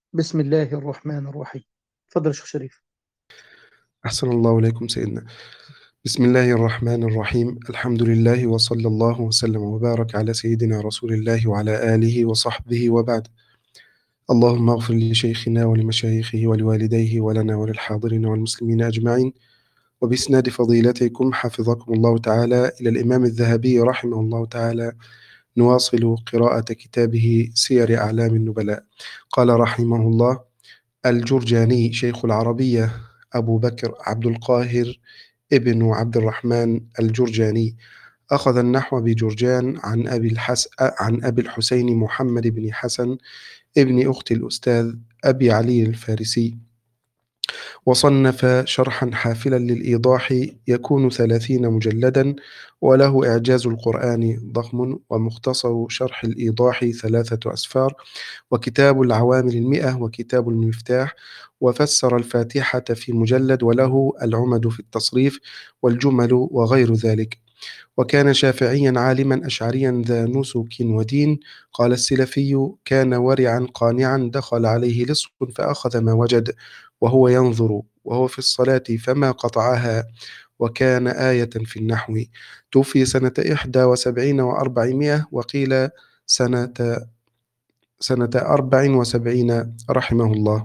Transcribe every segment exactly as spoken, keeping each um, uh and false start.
بسم الله الرحمن الرحيم. تفضل يا شيخ شريف. أحسن الله إليكم سيدنا. بسم الله الرحمن الرحيم. الحمد لله وصلى الله وسلم وبارك على سيدنا رسول الله وعلى آله وصحبه وبعد. اللهم اغفر لشيخنا ولمشايخه ولوالديه ولنا وللحاضرين والمسلمين أجمعين. وبإسناد فضيلتكم حفظكم الله تعالى إلى الإمام الذهبي رحمه الله تعالى نواصل قراءة كتابه سير أعلام النبلاء. قال رحمه الله: الجرجاني شيخ العربية أبو بكر عبد القاهر ابن عبد الرحمن الجرجاني، أخذ النحو بجرجان عن أبي, الحس... عن أبي الحسين محمد بن حسن ابن أخت الأستاذ أبي علي الفارسي، وصنف شرحا حافلا للإيضاح يكون ثلاثين مجلدا، وله إعجاز القرآن ضخم، ومختصر شرح الإيضاح ثلاثة أسفار، وكتاب العوامل المئة، وكتاب المفتاح، وفسر الفاتحة في مجلد، وله العمد في التصريف والجمل وغير ذلك. وكان شافعيا عالما أشعريا ذا نسك ودين. قال السلفي: كان ورعا قانعا، دخل عليه لص فأخذ ما وجد وهو ينظر وهو في الصلاة فما قطعها، وكان آية في النحو. توفي سنة إحدى وسبعين وأربعمائة، وقيل سنة سنة أربع وسبعين رحمه الله.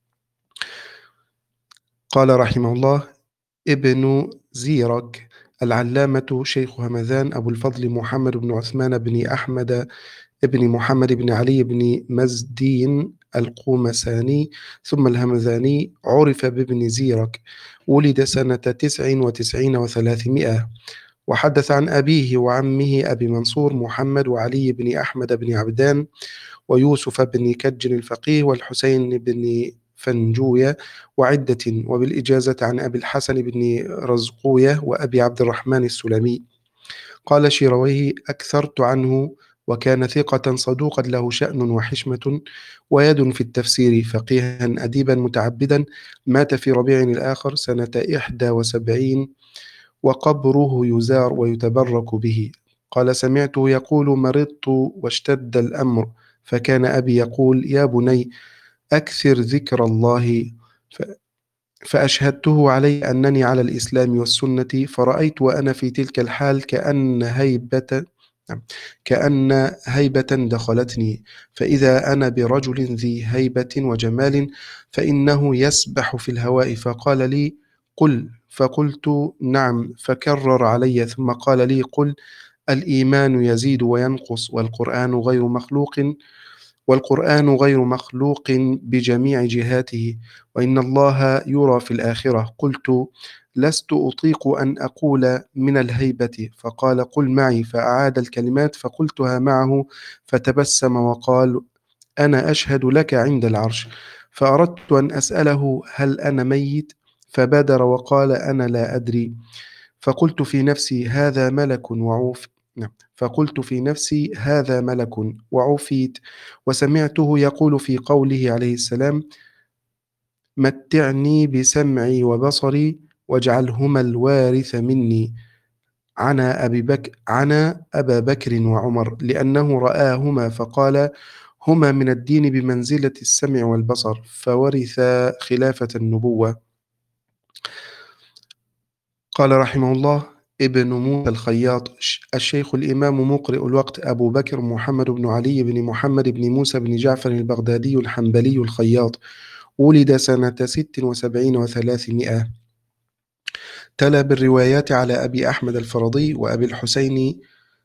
قال رحمه الله: ابن زيرك العلامة شيخ همذان أبو الفضل محمد بن عثمان بن أحمد ابن محمد بن علي بن مزدين القومساني ثم الهمذاني، عرف بابن زيرك. ولد سنة تسع وتسعين وثلاثمائة، وحدث عن أبيه وعمه أبي منصور محمد وعلي بن أحمد بن عبدان ويوسف بن كج الفقيه والحسين بن فنجوية وعدة، وبالإجازة عن أبي الحسن بن رزقوية وأبي عبد الرحمن السلمي. قال شيرويه: أكثرت عنه، وكان ثقة صدوقا له شأن وحشمة ويد في التفسير، فقيها أديبا متعبدا. مات في ربيع الآخر سنة إحدى وسبعين، وقبره يزار ويتبرك به. قال: سمعته يقول: مرضت واشتد الأمر، فكان أبي يقول: يا بني أكثر ذكر الله. ف- فأشهدته علي أنني على الإسلام والسنة، فرأيت وأنا في تلك الحال كأن هيبة نعم، كأن هيبة دخلتني، فإذا أنا برجل ذي هيبة وجمال، فإنه يسبح في الهواء، فقال لي: قل. فقلت: نعم. فكرر علي ثم قال لي: قل: الإيمان يزيد وينقص، والقرآن غير مخلوق والقرآن غير مخلوق بجميع جهاته، وإن الله يرى في الآخرة. قلت: لست أطيق أن أقول من الهيبة. فقال: قل معي. فأعاد الكلمات فقلتها معه، فتبسم وقال: أنا أشهد لك عند العرش. فأردت أن أسأله: هل أنا ميت؟ فبادر وقال: أنا لا أدري. فقلت في نفسي: هذا ملك وعوف نعم. فقلت في نفسي: هذا ملك وعفيت. وسمعته يقول في قوله عليه السلام: متعني بسمعي وبصري واجعلهما الوارث مني. عنا أبي بكر عنا أبا بكر وعمر، لأنه رآهما فقال: هما من الدين بمنزلة السمع والبصر، فورثا خلافة النبوة. قال رحمه الله: ابن موسى الخياط الشيخ الإمام مقرئ الوقت أبو بكر محمد بن علي بن محمد بن موسى بن جعفر البغدادي الحنبلي الخياط، ولد سنة ست وسبعين وثلاثمائة. تلا بالروايات على أبي أحمد الفرضي وأبي الحسين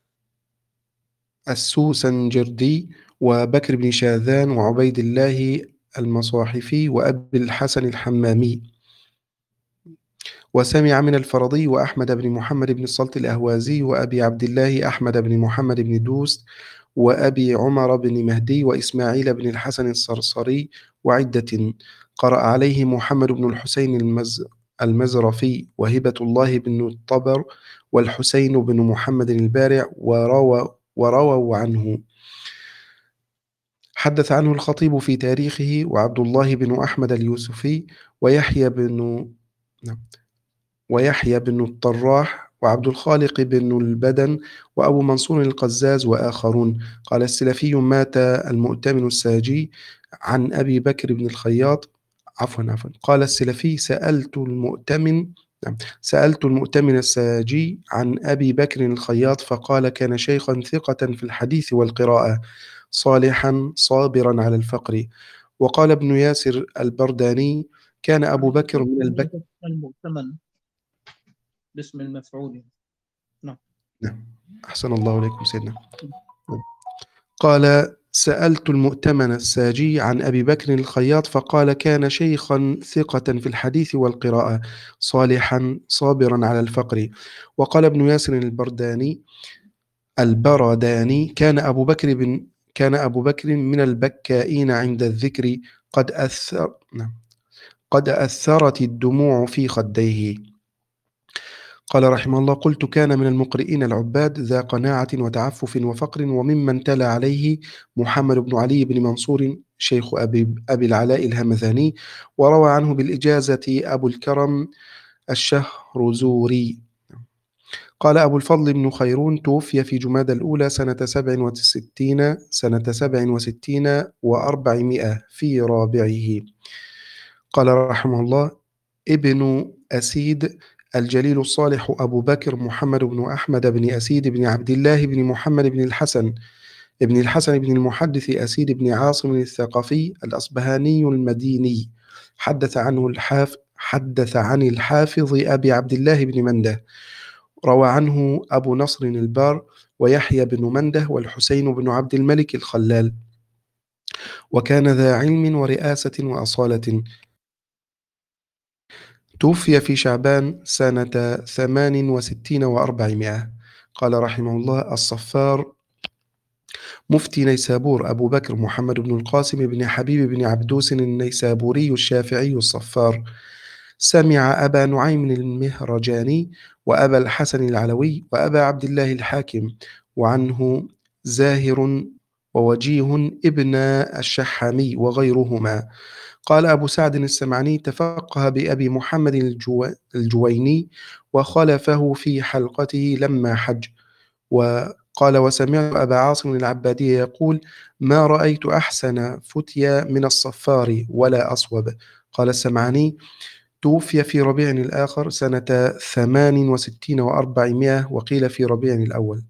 السوسنجردي وبكر بن شاذان وعبيد الله المصاحفي وأبي الحسن الحمامي. وسمع من الفرضي وأحمد بن محمد بن الصلت الأهوازي وأبي عبد الله أحمد بن محمد بن دوست وأبي عمر بن مهدي وإسماعيل بن الحسن الصرصري وعدة. قرأ عليه محمد بن الحسين المز المزرفي وهبة الله بن الطبر والحسين بن محمد البارع، وروى ورووا عنه. حدث عنه الخطيب في تاريخه، وعبد الله بن أحمد اليوسفي، ويحيى بن نعم، ويحيى بن الطراح، وعبد الخالق بن البدن، وأبو منصور القزاز، وآخرون. قال السلفي: مات المؤتمن الساجي عن أبي بكر بن الخياط عفوا عفوا قال السلفي سألت المؤتمن نعم، سألت المؤتمن الساجي عن أبي بكر الخياط فقال كان شيخا ثقة في الحديث والقراءة صالحا صابرا على الفقر. وقال ابن ياسر البرداني كان أبو بكر من البك المؤتمن باسم المفعول. نعم. نعم. أحسن الله إليكم سيدنا. قال سألت المؤتمن الساجي عن أبي بكر الخياط فقال كان شيخا ثقة في الحديث والقراءة صالحا صابرا على الفقر. وقال ابن ياسر البرداني البرداني كان أبو بكر بن كان أبو بكر من البكائين عند الذكر قد أثر نعم. قد أثرت الدموع في خديه. قال رحمه الله قلت كان من المقرئين العباد ذا قناعة وتعفف وفقر وممن تلا عليه محمد بن علي بن منصور شيخ أبي, أبي العلاء الهمذاني وروى عنه بالإجازة أبو الكرم الشهرزوري. قال أبو الفضل بن خيرون توفي في جمادى الأولى سنة سبع وستين سنة سبع وستين وأربعمائة في رابعه. قال رحمه الله ابن أسيد الجليل الصالح أبو بكر محمد بن أحمد بن أسيد بن عبد الله بن محمد بن الحسن ابن الحسن بن المحدث أسيد بن عاصم الثقفي الأصبهاني المديني حدث عنه الحاف حدث عن الحافظ أبي عبد الله بن منده. روى عنه أبو نصر البار ويحيى بن منده والحسين بن عبد الملك الخلال. وكان ذا علم ورئاسة وأصالة. توفي في شعبان سنة ثمان وستين وأربعمائة. قال رحمه الله الصفار مفتي نيسابور أبو بكر محمد بن القاسم بن حبيب بن عبدوس النيسابوري الشافعي الصفار سمع أبا نعيم المهرجاني وأبا الحسن العلوي وأبا عبد الله الحاكم وعنه زاهر ووجيه ابن الشحامي وغيرهما. قال أبو سعد السمعني تفقه بأبي محمد الجو... الجويني وخلفه في حلقته لما حج. وقال وسمعت أبا عاصم العبادي يقول ما رأيت أحسن فتيا من الصفار ولا أصوب. قال السمعني توفي في ربيع الآخر سنة ثمان وستين وأربعمائة وقيل في ربيع الأول.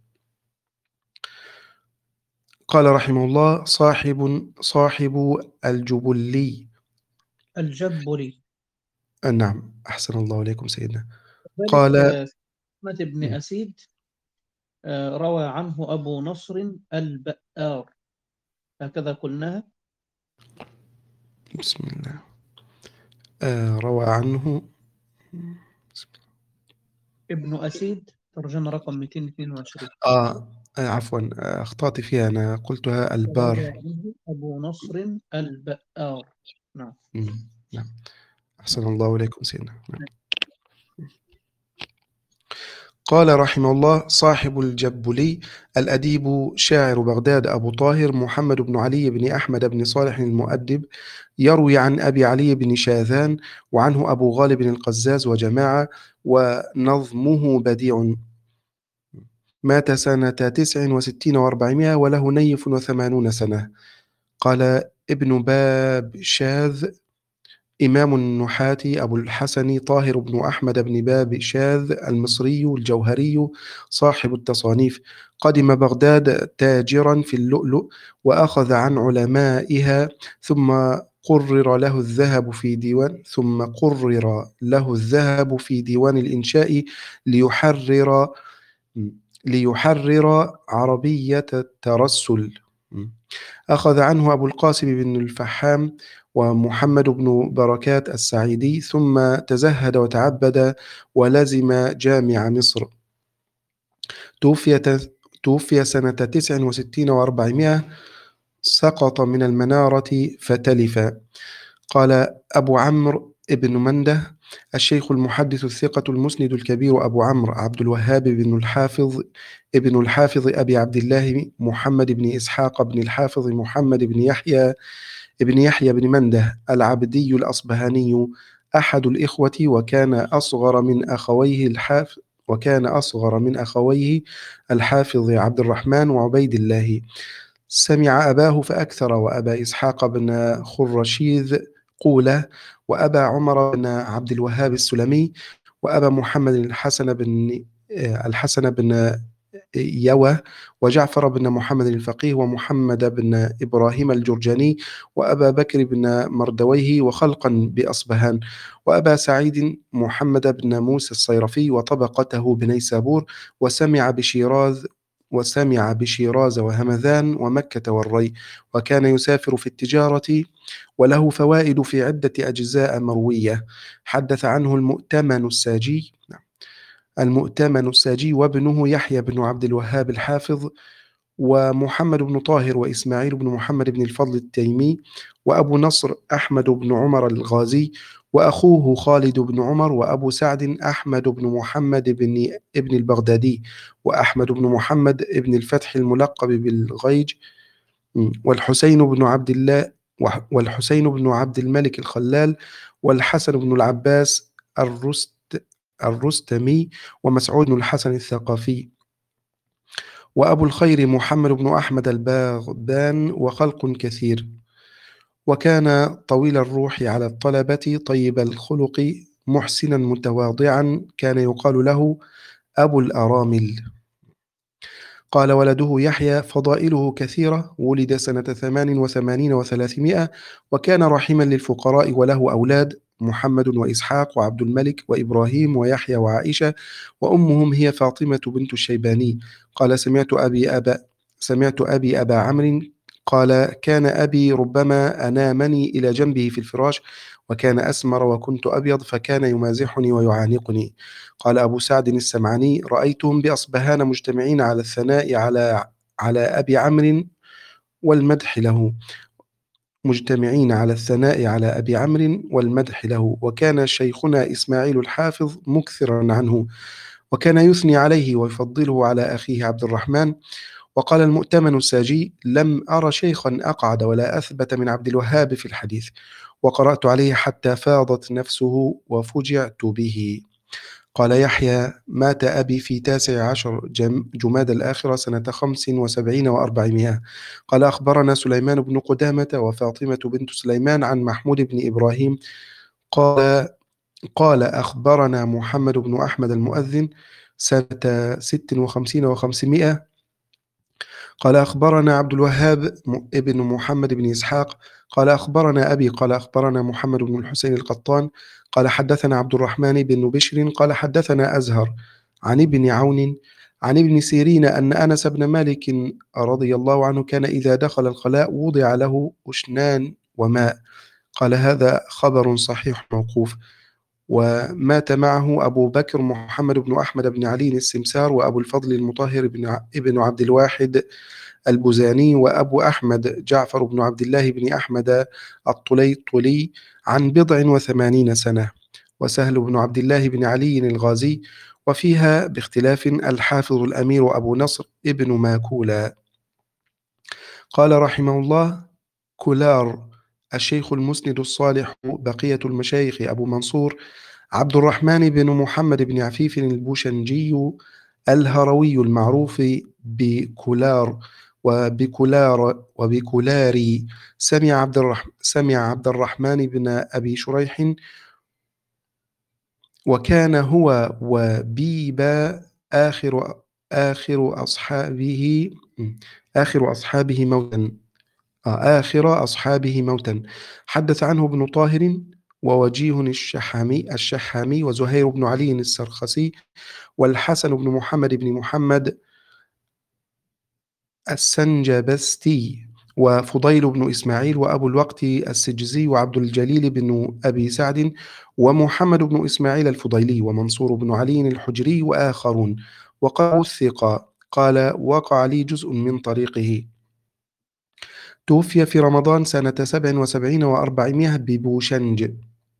قال رحمه الله صاحب صاحب الجبلي الجبري. نعم أحسن الله إليكم سيدنا. ذلك قال أحمد بن أسيد روى عنه أبو نصر البآر هكذا قلناها. بسم الله آه روى عنه ابن أسيد ترجمة رقم مئتين واثنين وعشرين. آه, آه عفوا آه أخطأت فيها أنا قلتها البار. أبو نصر البآر. نعم. نعم أحسن الله إليكم سيدنا. نعم. قال رحمه الله صاحب الجبلي الأديب شاعر بغداد أبو طاهر محمد بن علي بن أحمد بن صالح المؤدب يروي عن أبي علي بن شاذان وعنه أبو غالب القزاز وجماعة ونظمه بديع. مات سنة تسع وستين وأربعمائة وله نيف وثمانون سنة. قال ابن باب شاذ إمام النحاة أبو الحسن طاهر بن أحمد بن باب شاذ المصري الجوهري صاحب التصانيف قدم بغداد تاجرا في اللؤلؤ وأخذ عن علمائها ثم قرر له الذهب في ديوان ثم قرر له الذهب في ديوان الإنشاء ليحرر ليحرر عربية الترسل. أخذ عنه أبو القاسم بن الفحام ومحمد بن بركات السعيدي ثم تزهد وتعبد ولزم جامع مصر. توفي توفي سنة تسع وستين وأربعمائة سقط من المنارة فتلف. قال أبو عمرو ابن منده الشيخ المحدث الثقة المسند الكبير أبو عمرو عبد الوهاب بن الحافظ ابن الحافظ أبي عبد الله محمد بن إسحاق بن الحافظ محمد بن يحيى ابن يحيى بن منده العبدي الأصبهاني أحد الإخوة وكان أصغر من أخويه الحافظ وكان أصغر من أخويه الحافظ عبد الرحمن وعبيد الله. سمع أباه فأكثر، وأبا إسحاق بن خرشيذ قولة، وأبا عمر بن عبد الوهاب السلمي، وأبا محمد الحسن بن آه، الحسن بن يوى، وجعفر بن محمد الفقيه، ومحمد بن إبراهيم الجرجاني، وأبا بكر بن مردويه، وخلقا بأصبهان، وأبا سعيد محمد بن موسى الصيرفي وطبقته بنيسابور، وسمع بشيراز وسمع بشيراز وهمذان ومكة والري، وكان يسافر في التجارة، وله فوائد في عدة أجزاء مروية. حدث عنه المؤتمن الساجي المؤتمن الساجي وابنه يحيى بن عبد الوهاب الحافظ، ومحمد بن طاهر، وإسماعيل بن محمد بن الفضل التيمي، وأبو نصر أحمد بن عمر الغازي، وأخوه خالد بن عمر، وأبو سعد أحمد بن محمد بن ابن البغدادي، وأحمد بن محمد بن الفتح الملقب بالغيج، والحسين بن عبد الله والحسين بن عبد الملك الخلال، والحسن بن العباس الرست الرستمي، ومسعود بن الحسن الثقفي، وأبو الخير محمد بن أحمد الباغبان، وخلق كثير. وكان طويل الروح على الطلبة، طيب الخلق، محسنا متواضعا، كان يقال له أبو الأرامل. قال ولده يحيى فضائله كثيرة، ولد سنة ثمان وثمانين وثلاثمائة، وكان رحيما للفقراء، وله أولاد محمد وإسحاق وعبد الملك وإبراهيم ويحيى وعائشة، وأمهم هي فاطمة بنت الشيباني. قال سمعت أبي أبا سمعت أبي أبا عمرو قال كان أبي ربما أنامني إلى جنبه في الفراش، وكان أسمر وكنت أبيض، فكان يمازحني ويعانقني. قال أبو سعد السمعاني رأيتهم بأصبهان مجتمعين على الثناء على على أبي عمرو والمدح له مجتمعين على الثناء على أبي عمرو والمدح له وكان شيخنا إسماعيل الحافظ مكثرا عنه، وكان يثني عليه ويفضله على أخيه عبد الرحمن. وقال المؤتمن الساجي لم أر شيخا أقعد ولا أثبت من عبد الوهاب في الحديث، وقرأت عليه حتى فاضت نفسه وفجعت به. قال يحيى مات أبي في تاسع عشر جم جماد الآخرة سنة خمس وسبعين وأربعمائة. قال أخبرنا سليمان بن قدامة وفاطمة بنت سليمان عن محمود بن إبراهيم قال قال أخبرنا محمد بن أحمد المؤذن سنة ست وخمسين وخمسمائة. قال أخبرنا عبد الوهاب ابن محمد بن إسحاق قال أخبرنا أبي قال أخبرنا محمد بن الحسين القطان قال حدثنا عبد الرحمن بن بشر قال حدثنا أزهر عن ابن عون عن ابن سيرين أن أنس بن مالك رضي الله عنه كان إذا دخل الخلاء وضع له أشنان وماء. قال هذا خبر صحيح موقوف. ومات معه أبو بكر محمد بن أحمد بن علي السمسار، وأبو الفضل المطهر بن ابن عبد الواحد البزاني، وأبو أحمد جعفر بن عبد الله بن أحمد الطليطلي عن بضع وثمانين سنة، وسهل بن عبد الله بن علي الغازي. وفيها باختلاف الحافظ الأمير أبو نصر ابن ماكولا. قال رحمه الله كولار الشيخ المسند الصالح بقية المشايخ أبو منصور عبد الرحمن بن محمد بن عفيف البوشنجي الهروي المعروف بكولار وبكولار وبكولاري سمع عبد الرحمن سمع عبد الرحمن بن أبي شريح، وكان هو وبيبا آخر آخر أصحابه آخر أصحابه موتا آخر أصحابه موتا. حدث عنه ابن طاهر ووجيه الشحامي الشحامي وزهير بن علي السرخسي والحسن بن محمد بن محمد السنجبستي وفضيل بن إسماعيل وأبو الوقت السجزي وعبد الجليل بن أبي سعد ومحمد بن إسماعيل الفضيلي ومنصور بن علي الحجري وآخرون. وقالوا الثقة قال وقع لي جزء من طريقه. توفي في رمضان سنة سبع وسبعين وأربعمائة ببوشنج.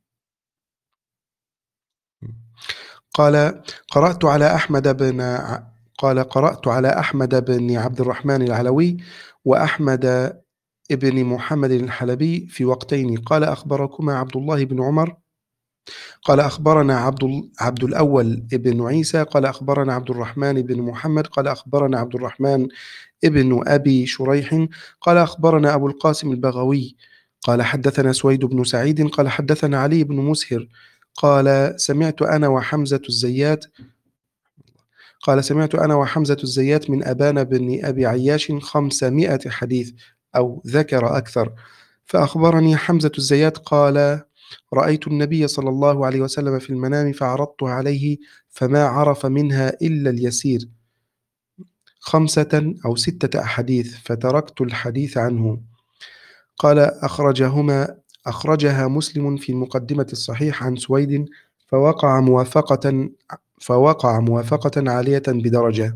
قال قرأت على أحمد بن قال قرأت على أحمد بن عبد الرحمن العلوي وأحمد ابن محمد الحلبي في وقتين. قال أخبركما عبد الله بن عمر قال أخبرنا عبد, عبد الأول ابن عيسى قال أخبرنا عبد الرحمن بن محمد قال أخبرنا عبد الرحمن ابن أبي شريح قال أخبرنا أبو القاسم البغوي قال حدثنا سويد بن سعيد قال حدثنا علي بن مسهر قال سمعت أنا وحمزة الزيات قال سمعت أنا وحمزة الزيات من أبان بن أبي عياش خمسمائة حديث أو ذكر أكثر. فأخبرني حمزة الزيات قال رأيت النبي صلى الله عليه وسلم في المنام فعرضت عليه فما عرف منها إلا اليسير خمسة أو ستة أحاديث فتركت الحديث عنه. قال أخرجهما أخرجها مسلم في مقدمة الصحيح عن سويد فوقع موافقة فوقع موافقة عالية بدرجة.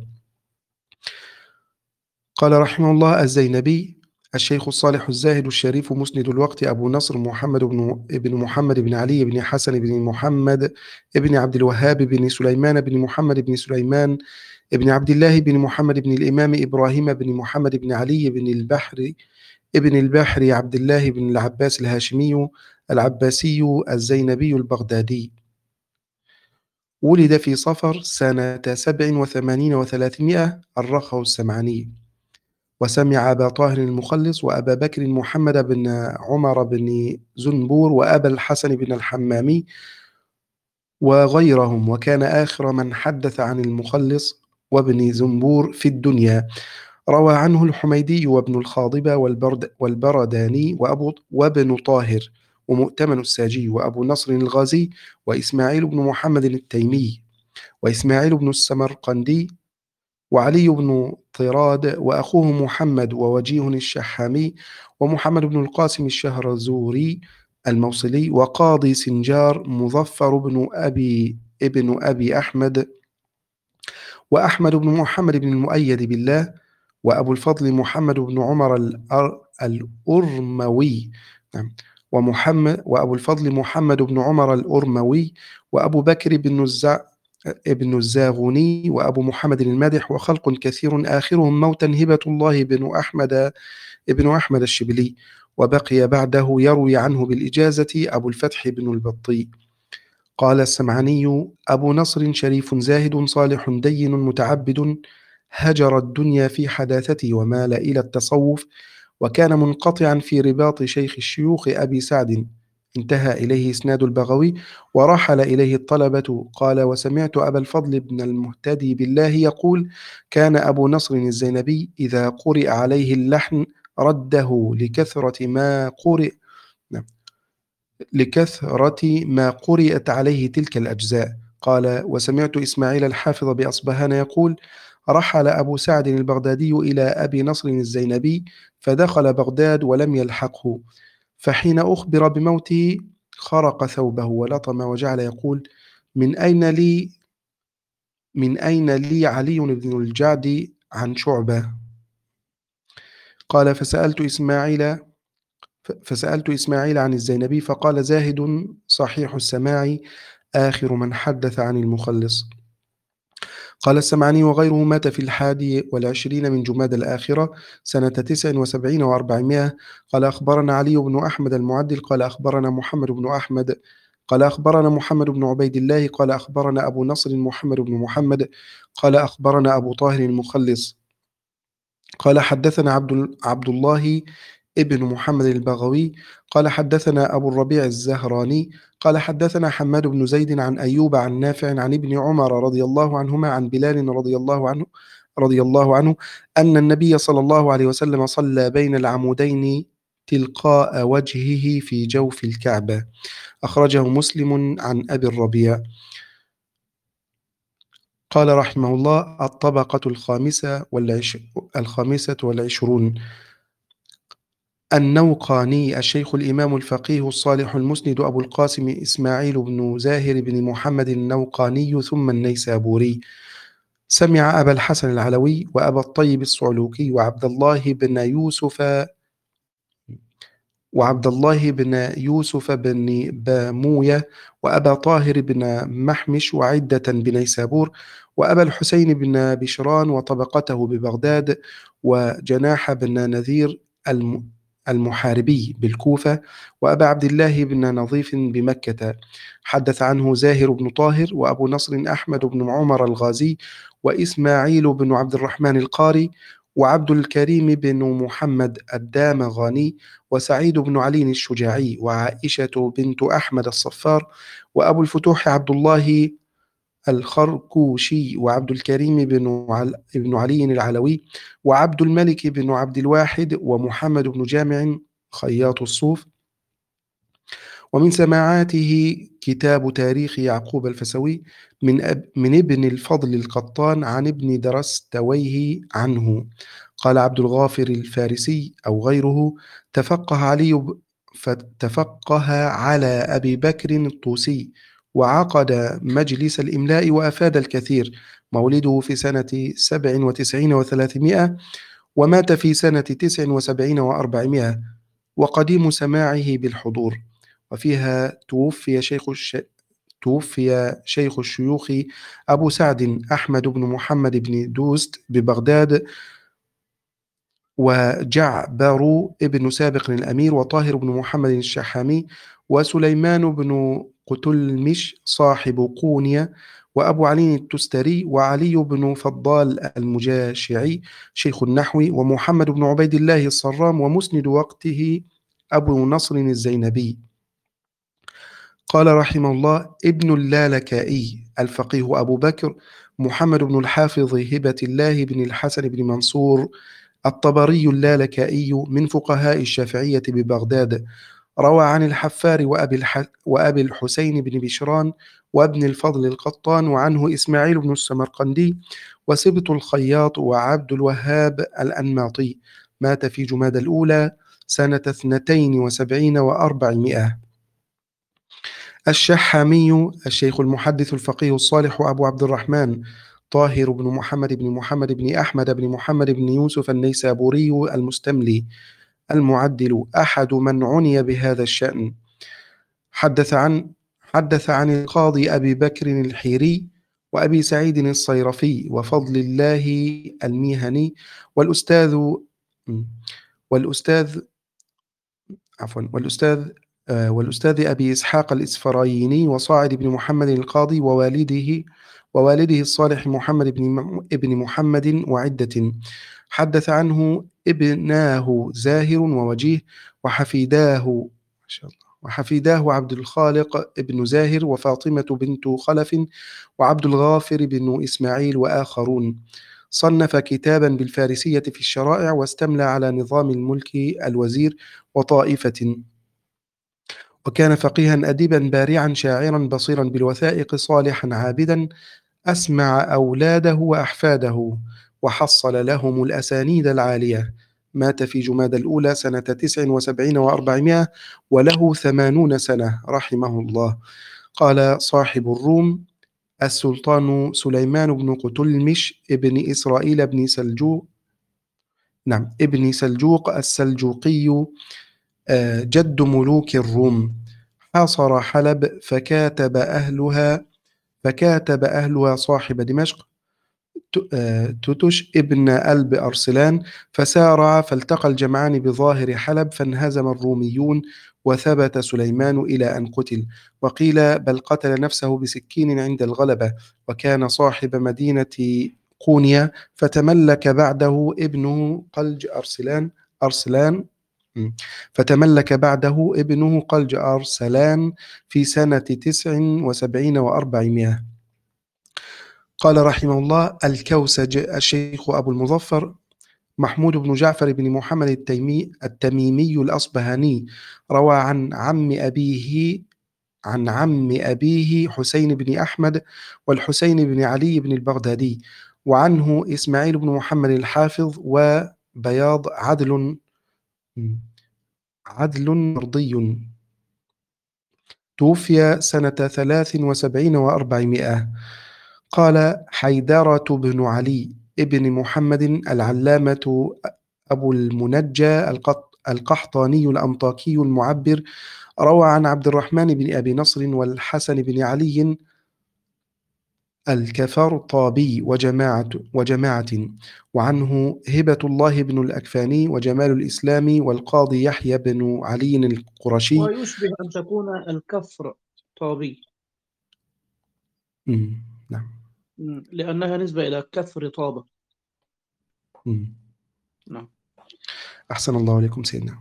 قال رحمه الله الزينبي الشيخ الصالح الزاهد الشريف مسند الوقت أبو نصر محمد بن ابن محمد بن علي بن حسن بن محمد ابن عبد الوهاب بن سليمان بن محمد بن سليمان ابن عبد الله بن محمد بن الإمام إبراهيم بن محمد بن علي بن البحر ابن البحر عبد الله بن العباس الهاشمي العباسي الزينبي البغدادي. ولد في صفر سنة سبع وثمانين وثلاثمائة الرخو السمعاني. وسمع أبا طاهر المخلص وأبا بكر محمد بن عمر بن زنبور وأبا الحسن بن الحمامي وغيرهم، وكان آخر من حدث عن المخلص وابن زنبور في الدنيا. روى عنه الحميدي وابن الخاضبة والبرد والبرداني وأبو وابن طاهر ومؤتمن الساجي وأبو نصر الغازي وإسماعيل بن محمد التيمي وإسماعيل بن السمرقندي وعلي بن طراد وأخوه محمد ووجيه الشحامي ومحمد بن القاسم الشهرزوري الموصلي وقاضي سنجار مظفر بن أبي ابن أبي أحمد وأحمد بن محمد بن المؤيد بالله وأبو الفضل محمد بن عمر الأر الأرموي نعم ومحمد وأبو الفضل محمد بن عمر الأرموي وأبو بكر بن الزع ابن الزاغوني وأبو محمد المادح وخلق كثير آخرهم موتا هبة الله بن أحمد ابن أحمد الشبلي. وبقي بعده يروي عنه بالإجازة أبو الفتح بن البطي. قال السمعاني أبو نصر شريف زاهد صالح دين متعبد هجر الدنيا في حداثته ومال إلى التصوف وكان منقطعا في رباط شيخ الشيوخ أبي سعد انتهى إليه إسناد البغوي ورحل إليه الطلبة. قال وسمعت أبا الفضل بن المهتدي بالله يقول كان أبو نصر الزينبي إذا قرئ عليه اللحن رده لكثرة ما قرئ لكثرة ما قرئت عليه تلك الأجزاء. قال وسمعت إسماعيل الحافظ بأصبهان يقول رحل أبو سعد البغدادي إلى أبي نصر الزينبي فدخل بغداد ولم يلحقه، فحين أخبر بموته خرق ثوبه ولطم وجعل يقول من أين لي من أين لي علي بن الجعد عن شعبة. قال فسألت إسماعيل فسألت إسماعيل عن الزينبي فقال زاهد صحيح السماع آخر من حدث عن المخلص. قال السمعاني وغيره مات في الحادي والعشرين من جماد الآخرة سنة تسع وسبعين وأربعمائة. قال أخبرنا علي بن أحمد المعدل قال أخبرنا محمد بن أحمد قال أخبرنا محمد بن عبيد الله قال أخبرنا أبو نصر محمد بن محمد قال أخبرنا أبو طاهر المخلص قال حدثنا عبد عبد الله ابن محمد البغوي قال حدثنا أبو الربيع الزهراني قال حدثنا حماد بن زيد عن أيوب عن نافع عن ابن عمر رضي الله عنهما عن بلال رضي الله عنه رضي الله عنه أن النبي صلى الله عليه وسلم صلى بين العمودين تلقاء وجهه في جوف الكعبة. أخرجه مسلم عن أبي الربيع. قال رحمه الله الطبقة الخامسة والعش... الخامسة والعشرون النوقاني الشيخ الإمام الفقيه الصالح المسند أبو القاسم إسماعيل بن زاهر بن محمد النوقاني ثم النيسابوري. سمع أبا الحسن العلوي وأبا الطيب الصعلوكي وعبد الله بن يوسف وعبد الله بن يوسف بن باموية وأبا طاهر بن محمش وعدة بنيسابور وأبا الحسين بن بشران وطبقته ببغداد وجناح بن نذير الم المحاربي بالكوفة وأبا عبد الله بن نظيف بمكة. حدث عنه زاهر بن طاهر وأبو نصر أحمد بن عمر الغازي وإسماعيل بن عبد الرحمن القاري وعبد الكريم بن محمد الدامغاني، وسعيد بن علي الشجاعي، وعائشة بنت أحمد الصفار، وأبو الفتوح عبد الله الخركوشي، وعبد الكريم بن, عل... بن علي العلوي، وعبد الملك بن عبد الواحد، ومحمد بن جامع خياط الصوف. ومن سماعاته كتاب تاريخ يعقوب الفسوي من, أب من ابن الفضل القطان عن ابن درستويه عنه. قال عبد الغافر الفارسي أو غيره: تفقه علي ب... فتفقه على أبي بكر الطوسي، وعقد مجلس الإملاء وأفاد الكثير. مولده في سنة سبع وتسعين وثلاثمائة، ومات في سنة تسع وسبعين وأربعمائة، وقديم سماعه بالحضور. وفيها توفي شيخ الش... توفي شيخ الشيوخ أبو سعد أحمد بن محمد بن دوست ببغداد، وجعبر ابن سابق الأمير، وطاهر بن محمد الشحامي، وسليمان بن قتلمش صاحب قونية، وأبو علي التستري، وعلي بن فضال المجاشعي شيخ النحو، ومحمد بن عبيد الله الصرام، ومسند وقته أبو نصر الزينبي. قال رحمه الله: ابن اللالكائي الفقيه أبو بكر محمد بن الحافظ هبة الله بن الحسن بن منصور الطبري اللالكائي من فقهاء الشافعية ببغداد، روى عن الحفار وأبي, الح... وأبي الحسين بن بشران وابن الفضل القطان، وعنه إسماعيل بن السمرقندي وسبط الخياط وعبد الوهاب الأنماطي. مات في جماد الأولى سنة اثنتين وسبعين وأربعمائة. الشحامي الشيخ المحدث الفقيه الصالح أبو عبد الرحمن طاهر بن محمد بن محمد بن أحمد بن محمد بن يوسف النيسابوري المستملي المعدل، أحد من عني بهذا الشأن. حدث عن حدث عن القاضي أبي بكر الحيري، وأبي سعيد الصيرفي، وفضل الله الميهني، والأستاذ والأستاذ عفوا والأستاذ آه، والأستاذ أبي إسحاق الإسفرايني، وصاعد بن محمد القاضي، ووالده ووالده الصالح محمد بن ابن محمد، وعدة. حدث عنه ابناه زاهر ووجيه، وحفيداه ما شاء الله وحفيداه عبد الخالق ابن زاهر، وفاطمة بنت خلف، وعبد الغافر بن إسماعيل، وآخرون. صنف كتابا بالفارسية في الشرائع، واستملى على نظام الملك الوزير وطائفة. وكان فقيها أديبا بارعا شاعرا بصيرا بالوثائق صالحا عابدا، أسمع أولاده وأحفاده، وحصل لهم الأسانيد العالية. مات في جماد الأولى سنة تسع وسبعين وأربعمائة، وله ثمانون سنة رحمه الله. قال صاحب الروم: السلطان سليمان بن قتلمش ابن إسرائيل بن سلجوق نعم ابن سلجوق السلجوقي، آه، جد ملوك الروم. حاصر حلب، فكاتب أهلها فكاتب أهلها صاحب دمشق توتش ابن ألب أرسلان، فسارع، فالتقى الجمعان بظاهر حلب، فانهزم الروميون، وثبت سليمان إلى أن قتل. وقيل بل قتل نفسه بسكين عند الغلبة. وكان صاحب مدينة قونيا، فتملك بعده ابنه قلج أرسلان أرسلان فتملك بعده ابنه قلج أرسلان في سنة تسع وسبعين وأربعمائة. قال رحمه الله: الكوسج الشيخ أبو المظفر محمود بن جعفر بن محمد التيمي التميمي الأصبهاني، روى عن عم أبيه عن عم أبيه حسين بن أحمد والحسين بن علي بن البغدادي، وعنه إسماعيل بن محمد الحافظ، وبياض عدل عدل مرضي. توفي سنة ثلاث وسبعين وأربعمائة. قال حيدرة بن علي ابن محمد العلامة أبو المنجى القحطاني الأنطاكي المعبر، روى عن عبد الرحمن بن أبي نصر والحسن بن علي الكفرطابي وجماعة, وجماعة وعنه هبة الله بن الأكفاني، وجمال الإسلام، والقاضي يحيى بن علي القرشي. ويشبه أن تكون الكفر طابي. مم. نعم. مم. لأنها نسبة إلى كفر طابة. مم. نعم. أحسن الله عليكم سيدنا.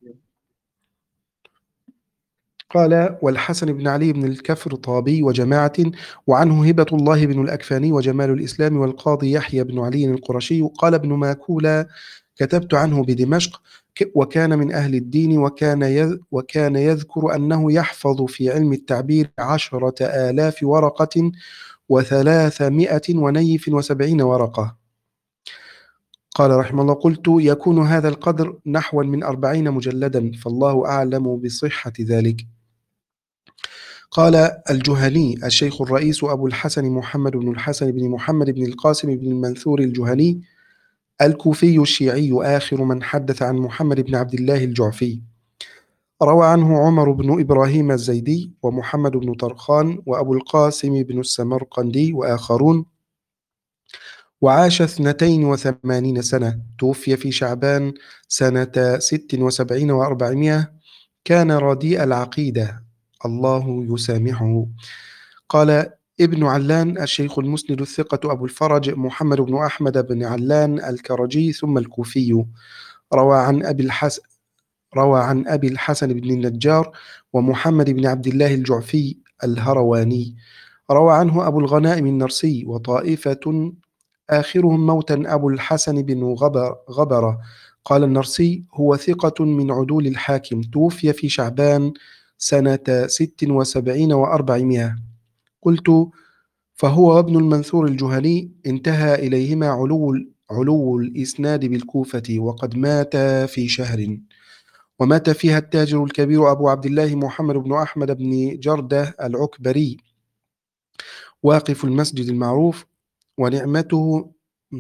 قال: والحسن بن علي بن الكفرطابي وجماعة، وعنه هبة الله بن الأكفاني وجمال الإسلام والقاضي يحيى بن علي القرشي. قال ابن ماكولا: كتبت عنه بدمشق، ك- وكان من أهل الدين، وكان يذ وكان يذكر أنه يحفظ في علم التعبير عشرة آلاف ورقة وثلاثمائة ونيف وسبعين ورقة. قال رحمه الله: قلت: يكون هذا القدر نحوا من أربعين مجلدا، فالله أعلم بصحة ذلك. قال الجهني: الشيخ الرئيس أبو الحسن محمد بن الحسن بن محمد بن القاسم بن المنثور الجهني الكوفي الشيعي، آخر من حدث عن محمد بن عبد الله الجعفي. روى عنه عمر بن إبراهيم الزيدي ومحمد بن طرخان وأبو القاسم بن السمرقندي وآخرون. وعاش اثنتين وثمانين سنة، توفي في شعبان سنة ست وسبعين وأربعمائة. كان رديء العقيدة، الله يسامحه. قال ابن علان: الشيخ المسند الثقة أبو الفرج محمد بن أحمد بن علان الكرجي ثم الكوفي. روى عن أبي الحسن روى عن أبي الحسن بن النجار ومحمد بن عبد الله الجعفي الهرواني. روى عنه أبو الغنائم النرسي وطائفة، آخرهم موتا أبو الحسن بن غبر غبرة. قال النرسي: هو ثقة من عدول الحاكم، توفي في شعبان سنة ست وسبعين وأربعمائة. قلت: فهو وابن المنثور الجهني انتهى إليهما علو علو الإسناد بالكوفة، وقد مات في شهر. ومات فيها التاجر الكبير أبو عبد الله محمد بن أحمد بن جردة العكبري، واقف المسجد المعروف، ونعمته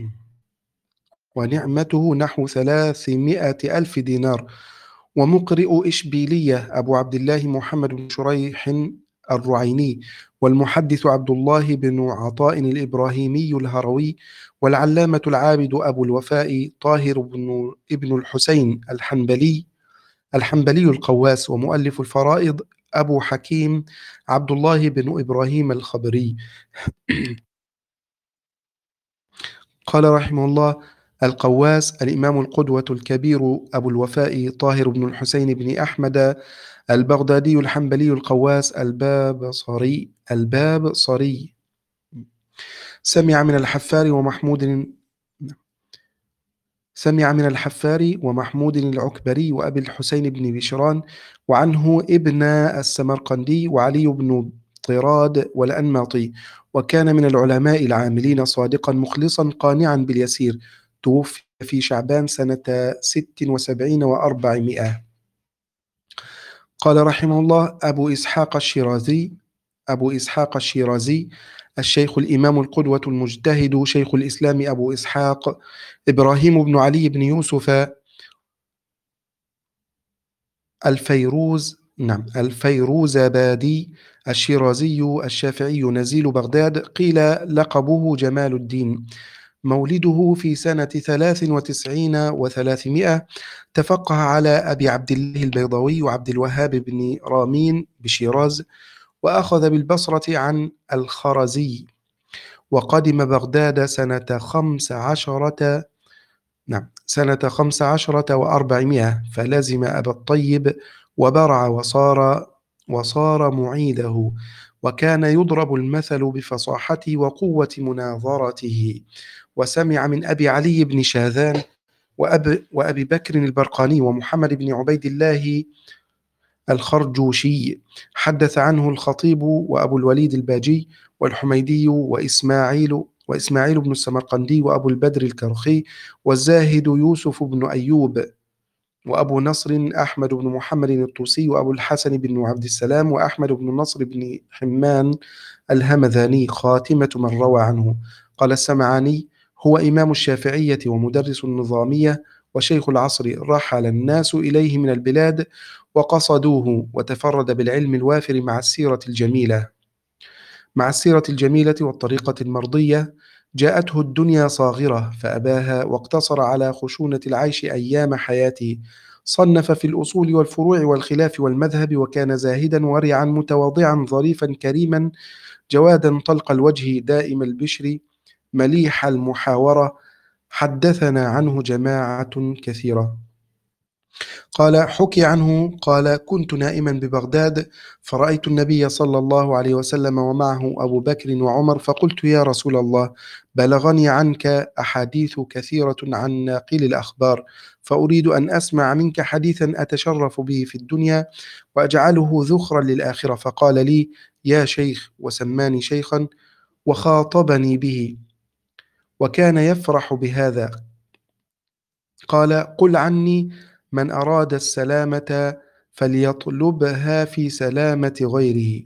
ونعمته نحو ثلاثمائة ألف دينار. ومقرئ إشبيلية أبو عبد الله محمد بن شريح الرعيني، والمحدث عبد الله بن عطاء الإبراهيمي الهروي، والعلامة العابد أبو الوفاء طاهر بن ابن الحسين الحنبلي الحنبلي القواس، ومؤلف الفرائض أبو حكيم عبد الله بن إبراهيم الخبري. قال رحمه الله: القواس الإمام القدوة الكبير أبو الوفاء طاهر بن الحسين بن أحمد البغدادي الحنبلي القواس الباب صري الباب صري سمع من الحفار ومحمود سمع من الحفار ومحمود العكبري وأبي الحسين بن بشران، وعنه ابن السمرقندي وعلي بن طراد والأنماطي. وكان من العلماء العاملين صادقا مخلصا قانعا باليسير، توفي في شعبان سنة ست وسبعين وأربعمائة. قال رحمه الله: أبو إسحاق الشيرازي أبو إسحاق الشيرازي الشيخ الإمام القدوة المجتهد شيخ الإسلام أبو إسحاق إبراهيم بن علي بن يوسف الفيروز نعم الفيروزابادي الشيرازي الشافعي نزيل بغداد، قيل لقبه جمال الدين. مولده في سنة ثلاث وتسعين وثلاثمائة. تفقه على أبي عبد الله البيضاوي وعبد الوهاب بن رامين بشيراز، وأخذ بالبصرة عن الخرزي. وقدم بغداد سنة خمس عشرة نعم سنة خمس عشرة وأربعمائة، فلزم أبا الطيب وبرع وصار وصار معيده، وكان يضرب المثل بفصاحته وقوة مناظرته. وسمع من أبي علي بن شاذان وأب وأبي بكر البرقاني ومحمد بن عبيد الله الخرجوشي. حدث عنه الخطيب وأبو الوليد الباجي والحميدي وإسماعيل وإسماعيل بن السمرقندي وأبو البدر الكرخي والزاهد يوسف بن أيوب وأبو نصر أحمد بن محمد الطوسي وأبو الحسن بن عبد السلام وأحمد بن نصر بن حمان الهمذاني، خاتمة من روى عنه. قال السمعاني: هو إمام الشافعية ومدرس النظامية وشيخ العصر، رحل الناس إليه من البلاد وقصدوه، وتفرد بالعلم الوافر مع السيرة الجميلة مع السيرة الجميلة والطريقة المرضية. جاءته الدنيا صاغرة فأباها، واقتصر على خشونة العيش أيام حياته. صنف في الأصول والفروع والخلاف والمذهب، وكان زاهدا ورعا متواضعا ظريفا كريما جوادا طلق الوجه دائم البشر مليح المحاورة حدثنا عنه جماعة كثيرة. قال حكي عنه قال كنت نائما ببغداد فرأيت النبي صلى الله عليه وسلم ومعه أبو بكر وعمر فقلت يا رسول الله بلغني عنك أحاديث كثيرة عن ناقل الأخبار فأريد أن أسمع منك حديثا أتشرف به في الدنيا وأجعله ذخرا للآخرة. فقال لي يا شيخ وسماني شيخا وخاطبني به وكان يفرح بهذا. قال قل عني من أراد السلامة فليطلبها في سلامة غيره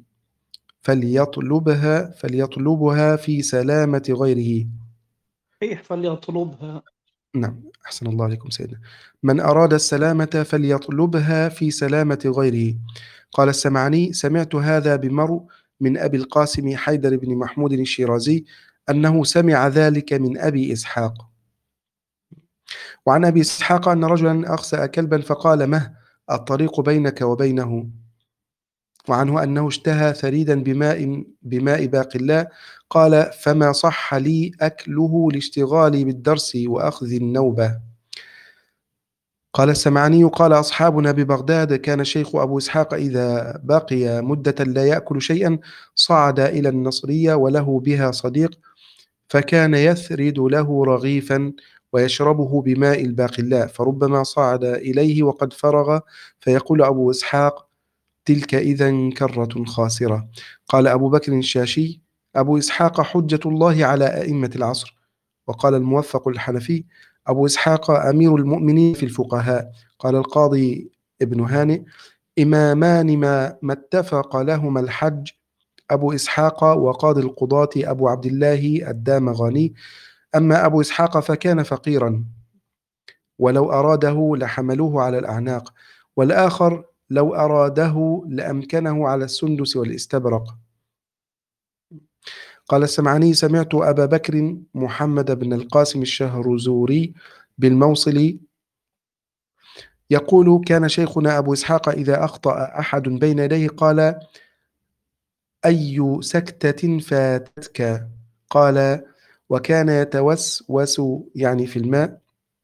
فليطلبها فليطلبها في سلامة غيره. صحيح، فليطلبها. نعم أحسن الله عليكم سيدنا. من أراد السلامة فليطلبها في سلامة غيره. قال السمعاني سمعت هذا بمرء من أبي القاسم حيدر بن محمود الشيرازي أنه سمع ذلك من أبي إسحاق. وعن أبي إسحاق أن رجلا أخسأ كلبا فقال مه الطريق بينك وبينه. وعنه أنه اشتهى ثريدا بماء بماء باقلاء قال فما صح لي أكله لاشتغالي بالدرس وأخذ النوبة. قال السمعاني قال أصحابنا ببغداد كان الشيخ أبو إسحاق إذا بقي مدة لا يأكل شيئا صعد إلى النصرية وله بها صديق فكان يثرد له رغيفا ويشربه بماء الباقلاء فربما صعد إليه وقد فرغ فيقول أبو إسحاق تلك إذا كرة خاسرة. قال أبو بكر الشاشي أبو إسحاق حجة الله على أئمة العصر. وقال الموفق الحنفي أبو إسحاق أمير المؤمنين في الفقهاء. قال القاضي ابن هانئ إمامان ما, ما اتفق لهما الحج أبو إسحاق وقاضي القضاة أبو عبد الله الدامغاني. أما أبو إسحاق فكان فقيرا ولو أراده لحملوه على الأعناق والآخر لو أراده لأمكنه على السندس والاستبرق. قال السمعاني سمعت أبا بكر محمد بن القاسم الشهرزوري بالموصل يقول كان شيخنا أبو إسحاق إذا أخطأ أحد بين يديه قال أي سكتة فاتتك قال وكان يتوسوس يعني في الماء.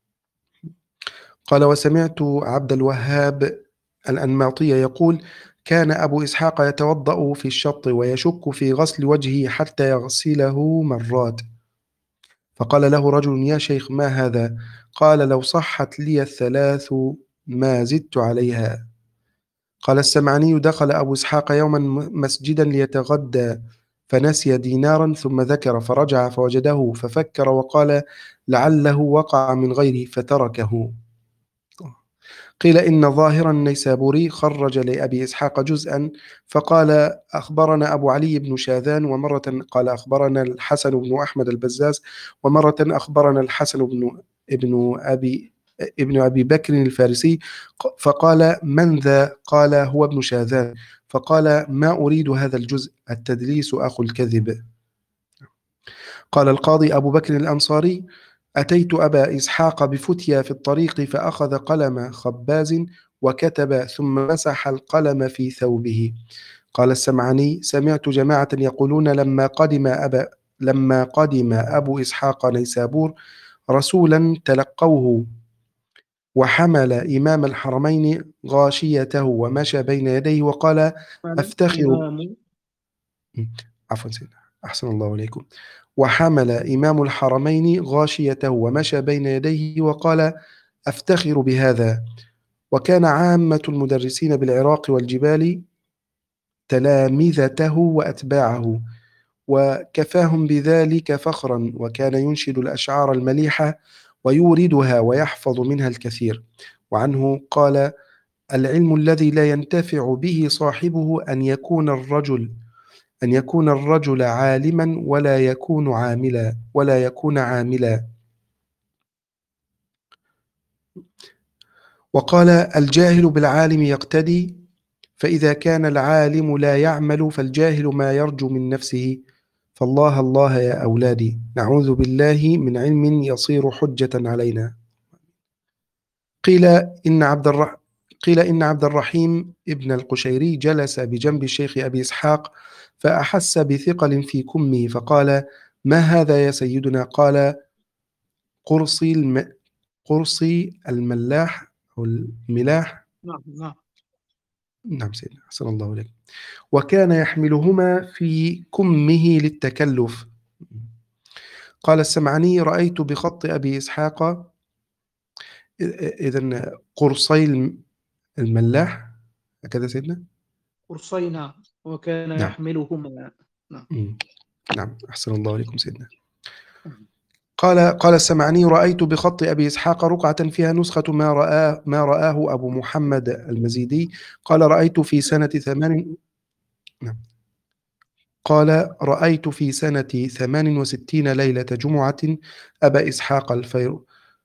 قال وسمعت عبد الوهاب الأنماطي يقول كان أبو إسحاق يتوضأ في الشط ويشك في غسل وجهه حتى يغسله مرات. فقال له رجل يا شيخ ما هذا؟ قال لو صحت لي الثلاث ما زدت عليها. قال السمعاني دخل أبو إسحاق يوما مسجدا ليتغدى فنسي دينارا ثم ذكر فرجع فوجده ففكر وقال لعله وقع من غيره فتركه. قيل إن ظاهرا النيسابوري خرج لأبي إسحاق جزءا فقال أخبرنا أبو علي بن شاذان ومرة قال أخبرنا الحسن بن أحمد البزاز ومرة أخبرنا الحسن بن ابن أبي ابن أبي بكر الفارسي فقال من ذا؟ قال هو ابن شاذان. فقال ما أريد هذا الجزء التدليس أخو الكذب. قال القاضي أبو بكر الأنصاري أتيت أبا إسحاق بفتيا في الطريق فأخذ قلم خباز وكتب ثم مسح القلم في ثوبه. قال السمعاني سمعت جماعة يقولون لما قدم أبا لما قدم أبو إسحاق نيسابور رسولا تلقوه وحمل إمام الحرمين غاشيته ومشى بين يديه وقال أفتخر الإمام. عفوا سيدنا أحسن الله عليكم. وحمل إمام الحرمين غاشيته ومشى بين يديه وقال أفتخر بهذا. وكان عامة المدرسين بالعراق والجبال تلامذته وأتباعه وكفاهم بذلك فخرا وكان ينشد الأشعار المليحة ويوردها ويحفظ منها الكثير. وعنه قال العلم الذي لا ينتفع به صاحبه أن يكون الرجل أن يكون الرجل عالما ولا يكون عاملا ولا يكون عاملا. وقال الجاهل بالعالم يقتدي فإذا كان العالم لا يعمل فالجاهل ما يرجو من نفسه فالله الله يا أولادي نعوذ بالله من علم يصير حجة علينا. قيل إن عبد الرح قيل إن عبد الرحيم ابن القشيري جلس بجنب الشيخ أبي إسحاق فأحس بثقل في كمه فقال ما هذا يا سيدنا؟ قال قرصي الم... قرصي الملاح أو الملاح. نعم نعم. نعم سيدنا، أحسن الله إليك. وكان يحملهما في كمه للتكلف. قال السمعاني: رأيت بخط أبي إسحاق، إذن قرصي الم- الملاح، هكذا سيدنا. قرصينا وكان نعم. يحملهما. نعم. مم. نعم، أحسن الله إليكم سيدنا. قال قال السمعاني: رأيت بخط أبي إسحاق رقعة فيها نسخة ما رآه ما رآه أبو محمد المزيدي. قال رأيت في سنة ثمان نعم. قال رأيت في سنة ثمان وستين ليلة جمعة أبا إسحاق الفير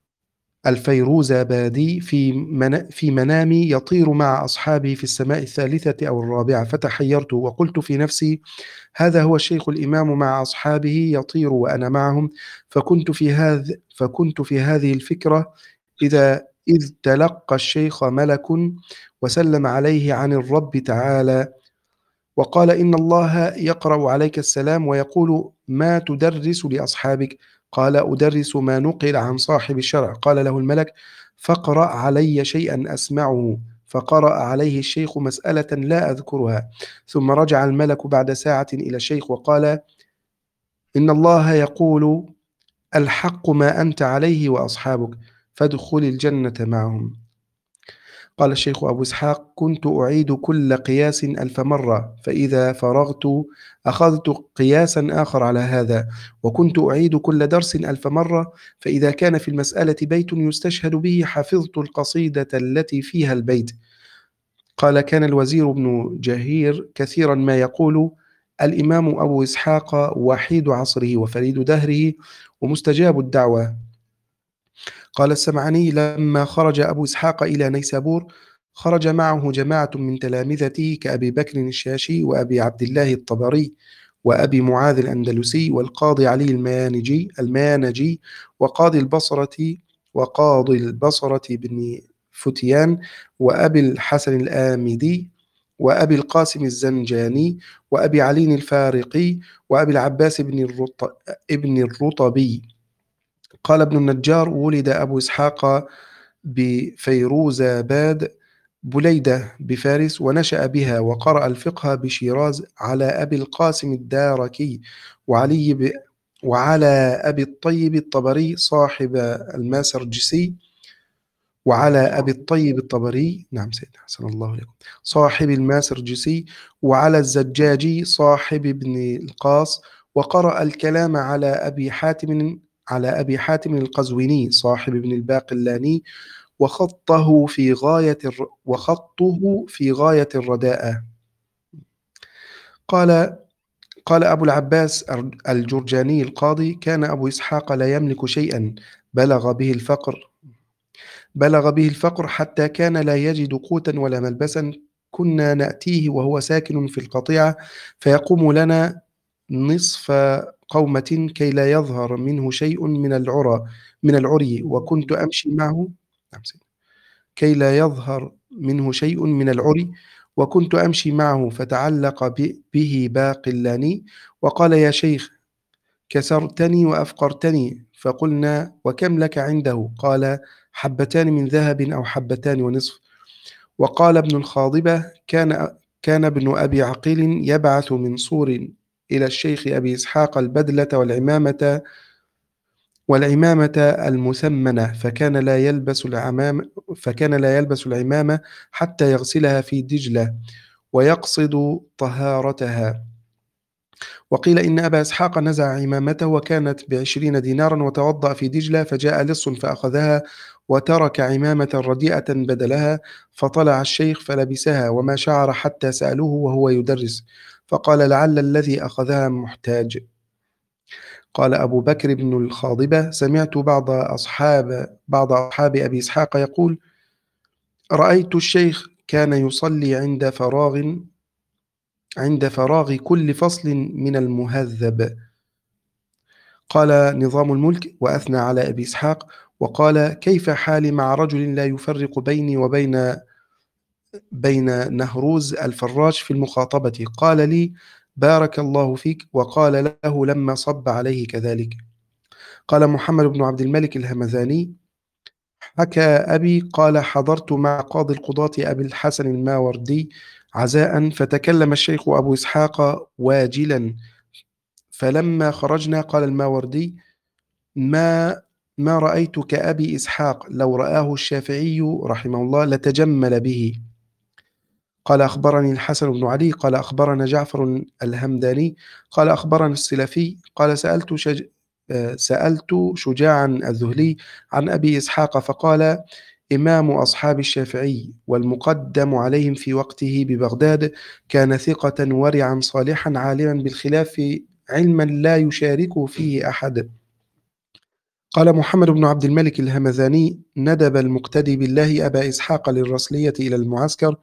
الفيروزابادي في من في منامي يطير مع أصحابه في السماء الثالثة أو الرابعة، فتحيرت وقلت في نفسي: هذا هو الشيخ الإمام مع أصحابه يطير وأنا معهم. فكنت في هذا فكنت في هذه الفكرة إذا إذ تلقى الشيخ ملك وسلم عليه عن الرب تعالى وقال: إن الله يقرأ عليك السلام ويقول: ما تدرس لأصحابك؟ قال: أدرس ما نقل عن صاحب الشرع. قال له الملك: فاقرأ علي شيئا أسمعه. فقرأ عليه الشيخ مسألة لا أذكرها. ثم رجع الملك بعد ساعة إلى الشيخ وقال: إن الله يقول: الحق ما أنت عليه وأصحابك، فادخل الجنة معهم. قال الشيخ أبو إسحاق: كنت أعيد كل قياس ألف مرة، فإذا فرغت أخذت قياسا آخر على هذا، وكنت أعيد كل درس ألف مرة، فإذا كان في المسألة بيت يستشهد به حفظت القصيدة التي فيها البيت. قال: كان الوزير بن جهير كثيرا ما يقول: الإمام أبو إسحاق وحيد عصره وفريد دهره ومستجاب الدعوة. قال السمعاني: لما خرج أبو إسحاق إلى نيسابور خرج معه جماعة من تلامذته كأبي بكر الشاشي وأبي عبد الله الطبري وأبي معاذ الأندلسي والقاضي علي المانجي المانجي وقاضي البصرة وقاضي البصرة بن فتيان وأبي الحسن الآمدي وأبي القاسم الزنجاني وأبي علي الفارقي وأبي العباس بن الرط... ابن الرطبي. قال ابن النجار: ولد أبو إسحاق بفيروزاباد بليدة بفارس، ونشأ بها وقرأ الفقه بشيراز على أبي القاسم الداركي وعلي ب... وعلى أبي الطيب الطبري صاحب الماسرجسي وعلى أبي الطيب الطبري نعم سيدنا حسن الله لكم صاحب الماسرجسي وعلى الزجاجي صاحب ابن القاص، وقرأ الكلام على أبي حاتم على أبي حاتم القزويني صاحب ابن الباقلاني، وخطه في غاية الر... وخطه في غاية الرداءة. قال قال أبو العباس الجرجاني القاضي: كان أبو إسحاق لا يملك شيئا بلغ به الفقر بلغ به الفقر حتى كان لا يجد قوتا ولا ملبسا. كنا نأتيه وهو ساكن في القطيعة فيقوم لنا نصف قومة كي لا يظهر منه شيء من العرى من العري وكنت أمشي معه كي لا يظهر منه شيء من العري وكنت أمشي معه فتعلق به باقلاني وقال: يا شيخ، كسرتني وأفقرتني. فقلنا: وكم لك عنده؟ قال: حبتان من ذهب أو حبتان ونصف. وقال ابن الخاضبة: كان كان ابن أبي عقيل يبعث من صور إلى الشيخ أبي إسحاق البدلة والعمامة والعمامة المثمنة، فكان لا يلبس العمام فكان لا يلبس العمامة حتى يغسلها في دجلة ويقصد طهارتها. وقيل إن أبا إسحاق نزع عمامته وكانت بعشرين دينارا وتوضأ في دجلة، فجاء لص فأخذها وترك عمامة رديئة بدلها، فطلع الشيخ فلبسها وما شعر حتى سألوه وهو يدرس، فقال: لعل الذي أخذها محتاج. قال أبو بكر بن الخاضبة: سمعت بعض أصحاب بعض أصحاب أبي إسحاق يقول: رأيت الشيخ كان يصلي عند فراغ عند فراغ كل فصل من المهذب. قال نظام الملك وأثنى على أبي إسحاق وقال: كيف حالي مع رجل لا يفرق بيني وبين بين نهروز الفراش في المخاطبة؟ قال لي: بارك الله فيك. وقال له لما صب عليه كذلك. قال محمد بن عبد الملك الهمذاني: حكى أبي قال: حضرت مع قاضي القضاة أبي الحسن الماوردي عزاء، فتكلم الشيخ أبو إسحاق واجلا، فلما خرجنا قال الماوردي: ما ما رأيت كأبي إسحاق، لو رآه الشافعي رحمه الله لتجمل به. قال: أخبرني الحسن بن علي قال: أخبرنا جعفر الهمداني قال: أخبرنا السلفي قال: سألت شج... آه، سألت شجاعا الذهلي عن أبي إسحاق فقال: إمام أصحاب الشافعي والمقدم عليهم في وقته ببغداد، كان ثقة ورعا صالحا عالما بالخلاف علما لا يشاركه فيه أحد. قال محمد بن عبد الملك الهمذاني: ندب المقتدي بالله أبا إسحاق للرسلية إلى المعسكر،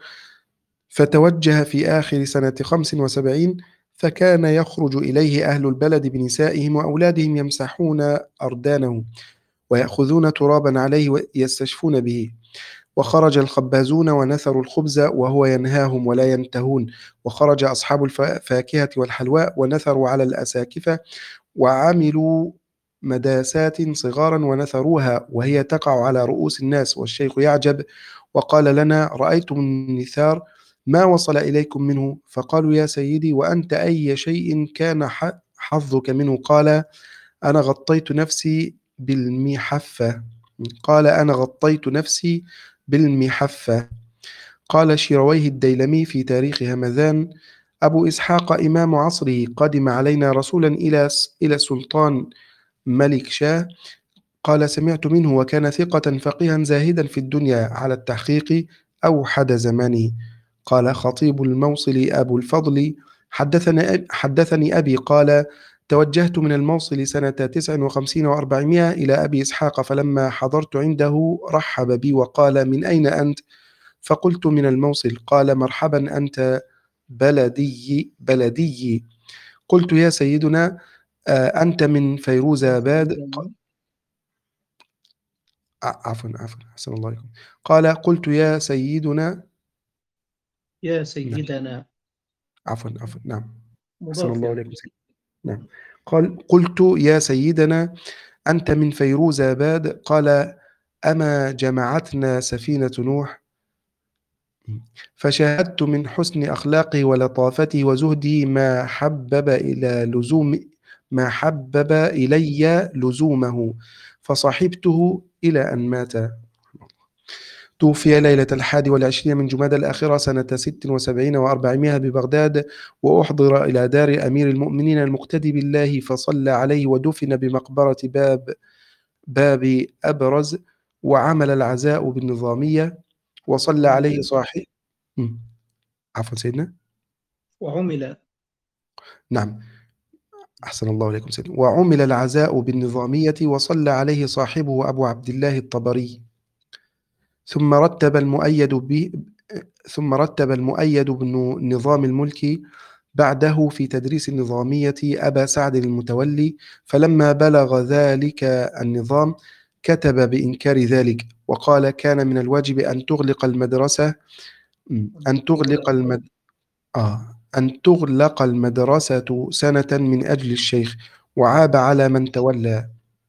فتوجه في آخر سنة خمس وسبعين، فكان يخرج إليه أهل البلد بنسائهم وأولادهم يمسحون أردانه ويأخذون ترابا عليه ويستشفون به. وخرج الخبازون ونثروا الخبز وهو ينهاهم ولا ينتهون. وخرج أصحاب الفاكهة والحلواء ونثروا على الأساكفة وعملوا مداسات صغارا ونثروها وهي تقع على رؤوس الناس، والشيخ يعجب وقال لنا: رأيتم النثار ما وصل إليكم منه؟ فقالوا: يا سيدي وأنت أي شيء كان حظك منه؟ قال: أنا غطيت نفسي بالمحفة. قال: أنا غطيت نفسي بالمحفة. قال شيرويه الديلمي في تاريخ همذان: أبو إسحاق إمام عصره قدم علينا رسولا إلى إلى السلطان ملك شاه، قال: سمعت منه وكان ثقة فقيها زاهدا في الدنيا على التحقيق أوحد زمانه. قال خطيب الموصل أبو الفضل: حدثني, حدثني أبي قال: توجهت من الموصل سنة تسع وخمسين وأربعمائة إلى أبي إسحاق، فلما حضرت عنده رحب بي وقال: من أين أنت؟ فقلت: من الموصل. قال: مرحبا أنت بلدي بلدي. قلت: يا سيدنا أنت من فيروزاباد؟ عفوا عفوا أحسن الله عليكم. قال: قلت: يا سيدنا يا نعم. سيدنا عفوا عفوا نعم أحسن مضاف الله يعني. عليكم. نعم. قال: قلت: يا سيدنا أنت من فيروزاباد؟ قال: أما جمعتنا سفينة نوح؟ فشاهدت من حسن أخلاقه ولطافته وزهده ما حبب إلى لزوم ما حبب إلي لزومه، فصحبته إلى أن مات. توفي ليلة الحادي والعشرين من جمادى الآخرة سنة ست وسبعين وأربعمائة ببغداد، وأحضر إلى دار أمير المؤمنين المقتدي بالله فصلى عليه ودفن بمقبرة باب باب أبرز، وعمل العزاء بالنظامية وصلى عليه صاحب. عفوا سيدنا. وعمل نعم أحسن الله عليكم سيدنا. وعمل العزاء بالنظامية وصلى عليه صاحبه أبو عبد الله الطبري. ثم رتب المؤيد به ثم رتب المؤيد بالنظام الملكي بعده في تدريس النظامية أبا سعد المتولي، فلما بلغ ذلك النظام كتب بإنكار ذلك وقال: كان من الواجب أن تغلق المدرسة أن تغلق المد... آه أن تغلق المدرسة سنة من أجل الشيخ، وعاب على من تولى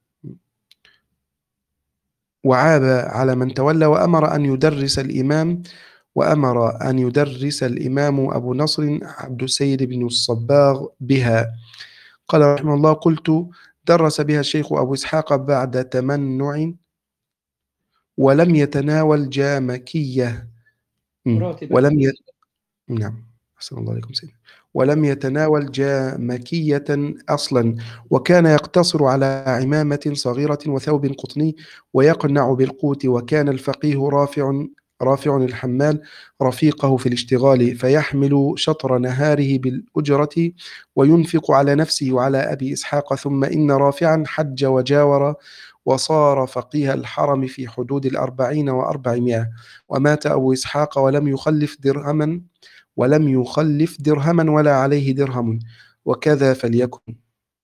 وعاب على من تولى وأمر أن يدرس الإمام وأمر أن يدرس الإمام أبو نصر عبد السيد بن الصباغ بها. قال رحمه الله: قلت: درس بها الشيخ أبو إسحاق بعد تمنع ولم يتناول جامكية ولم ي... نعم أحسن الله عليكم سيدي. ولم يتناول جامكية أصلا، وكان يقتصر على عمامة صغيرة وثوب قطني ويقنع بالقوت، وكان الفقيه رافع رافع الحمال رفيقه في الاشتغال، فيحمل شطر نهاره بالأجرة وينفق على نفسه وعلى أبي إسحاق. ثم إن رافعا حج وجاور وصار فقيه الحرم في حدود الأربعين وأربعمائة، ومات أبو إسحاق ولم يخلف درهما ولم يخلف درهما ولا عليه درهم. وكذا فليكن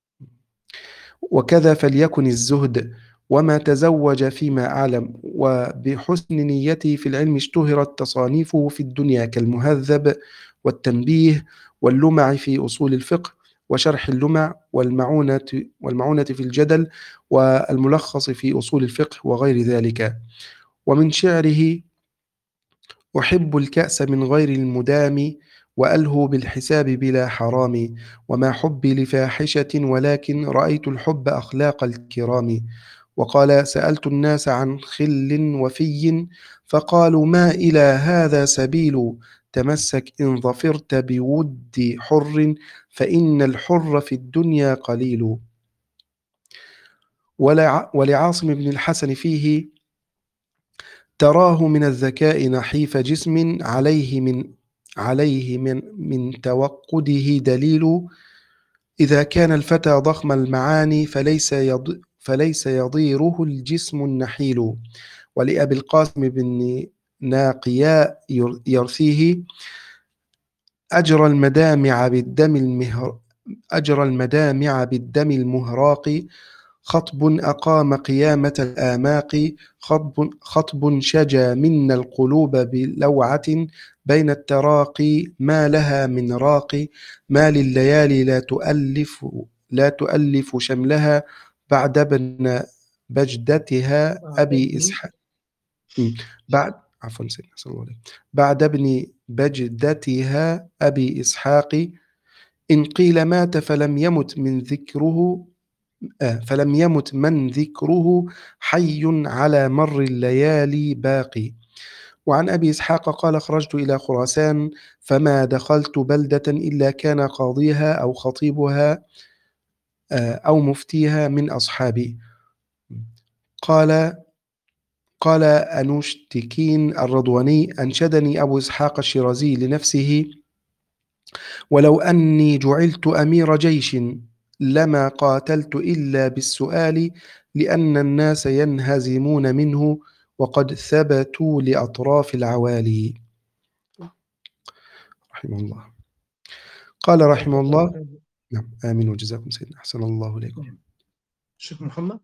وكذا فليكن الزهد، وما تزوج فيما أعلم. وبحسن نيته في العلم اشتهرت تصانيفه في الدنيا كالمهذب والتنبيه واللمع في أصول الفقه وشرح اللمع والمعونة والمعونة في الجدل والملخص في أصول الفقه وغير ذلك. ومن شعره: أحب الكأس من غير المدام، وألهو بالحساب بلا حرام، وما حبي لفاحشة ولكن رأيت الحب أخلاق الكرام. وقال: سألت الناس عن خل وفي، فقالوا ما إلى هذا سبيل، تمسك إن ظفرت بود حر، فإن الحر في الدنيا قليل. ولع- ولعاصم بن الحسن فيه: تراه من الذكاء نحيف جسم، عليه من عليه من من توقده دليل، إذا كان الفتى ضخم المعاني فليس يض فليس يضيره الجسم النحيل. ولأبي القاسم بن ناقياء ير- يرثيه: أجرى المدامع بالدم المهر أجرى المدامع بالدم المهراق، خطب أقام قيامة الآماق، خطب, خطب شجى منا القلوب بلوعة، بين التراقي ما لها من راق، ما لليالي لا تؤلف لا تؤلف شملها، بعد ابن بجدتها بعد أبي ابني إسحاق. م. بعد عفوا سيدنا صلى الله عليه بعد ابن بجدتها أبي إسحاق، إن قيل مات فلم يمت من ذكره آه، فلم يمت من ذكره، حي على مر الليالي باقي. وعن أبي إسحاق قال: خرجت إلى خراسان، فما دخلت بلدة إلا كان قاضيها أو خطيبها آه، أو مفتيها من أصحابي. قال قال أنوشتكين الرضواني: أنشدني أبو إسحاق الشيرازي لنفسه: ولو أني جعلت أمير جيش، لما قاتلت إلا بالسؤال، لأن الناس ينهزمون منه، وقد ثبتوا لأطراف العوالي. رحمه الله. قال رحمه جزاك الله الله: خير. نعم آمين وجزاكم سيدنا، أحسن الله إليكم. نعم. الشيخ محمد،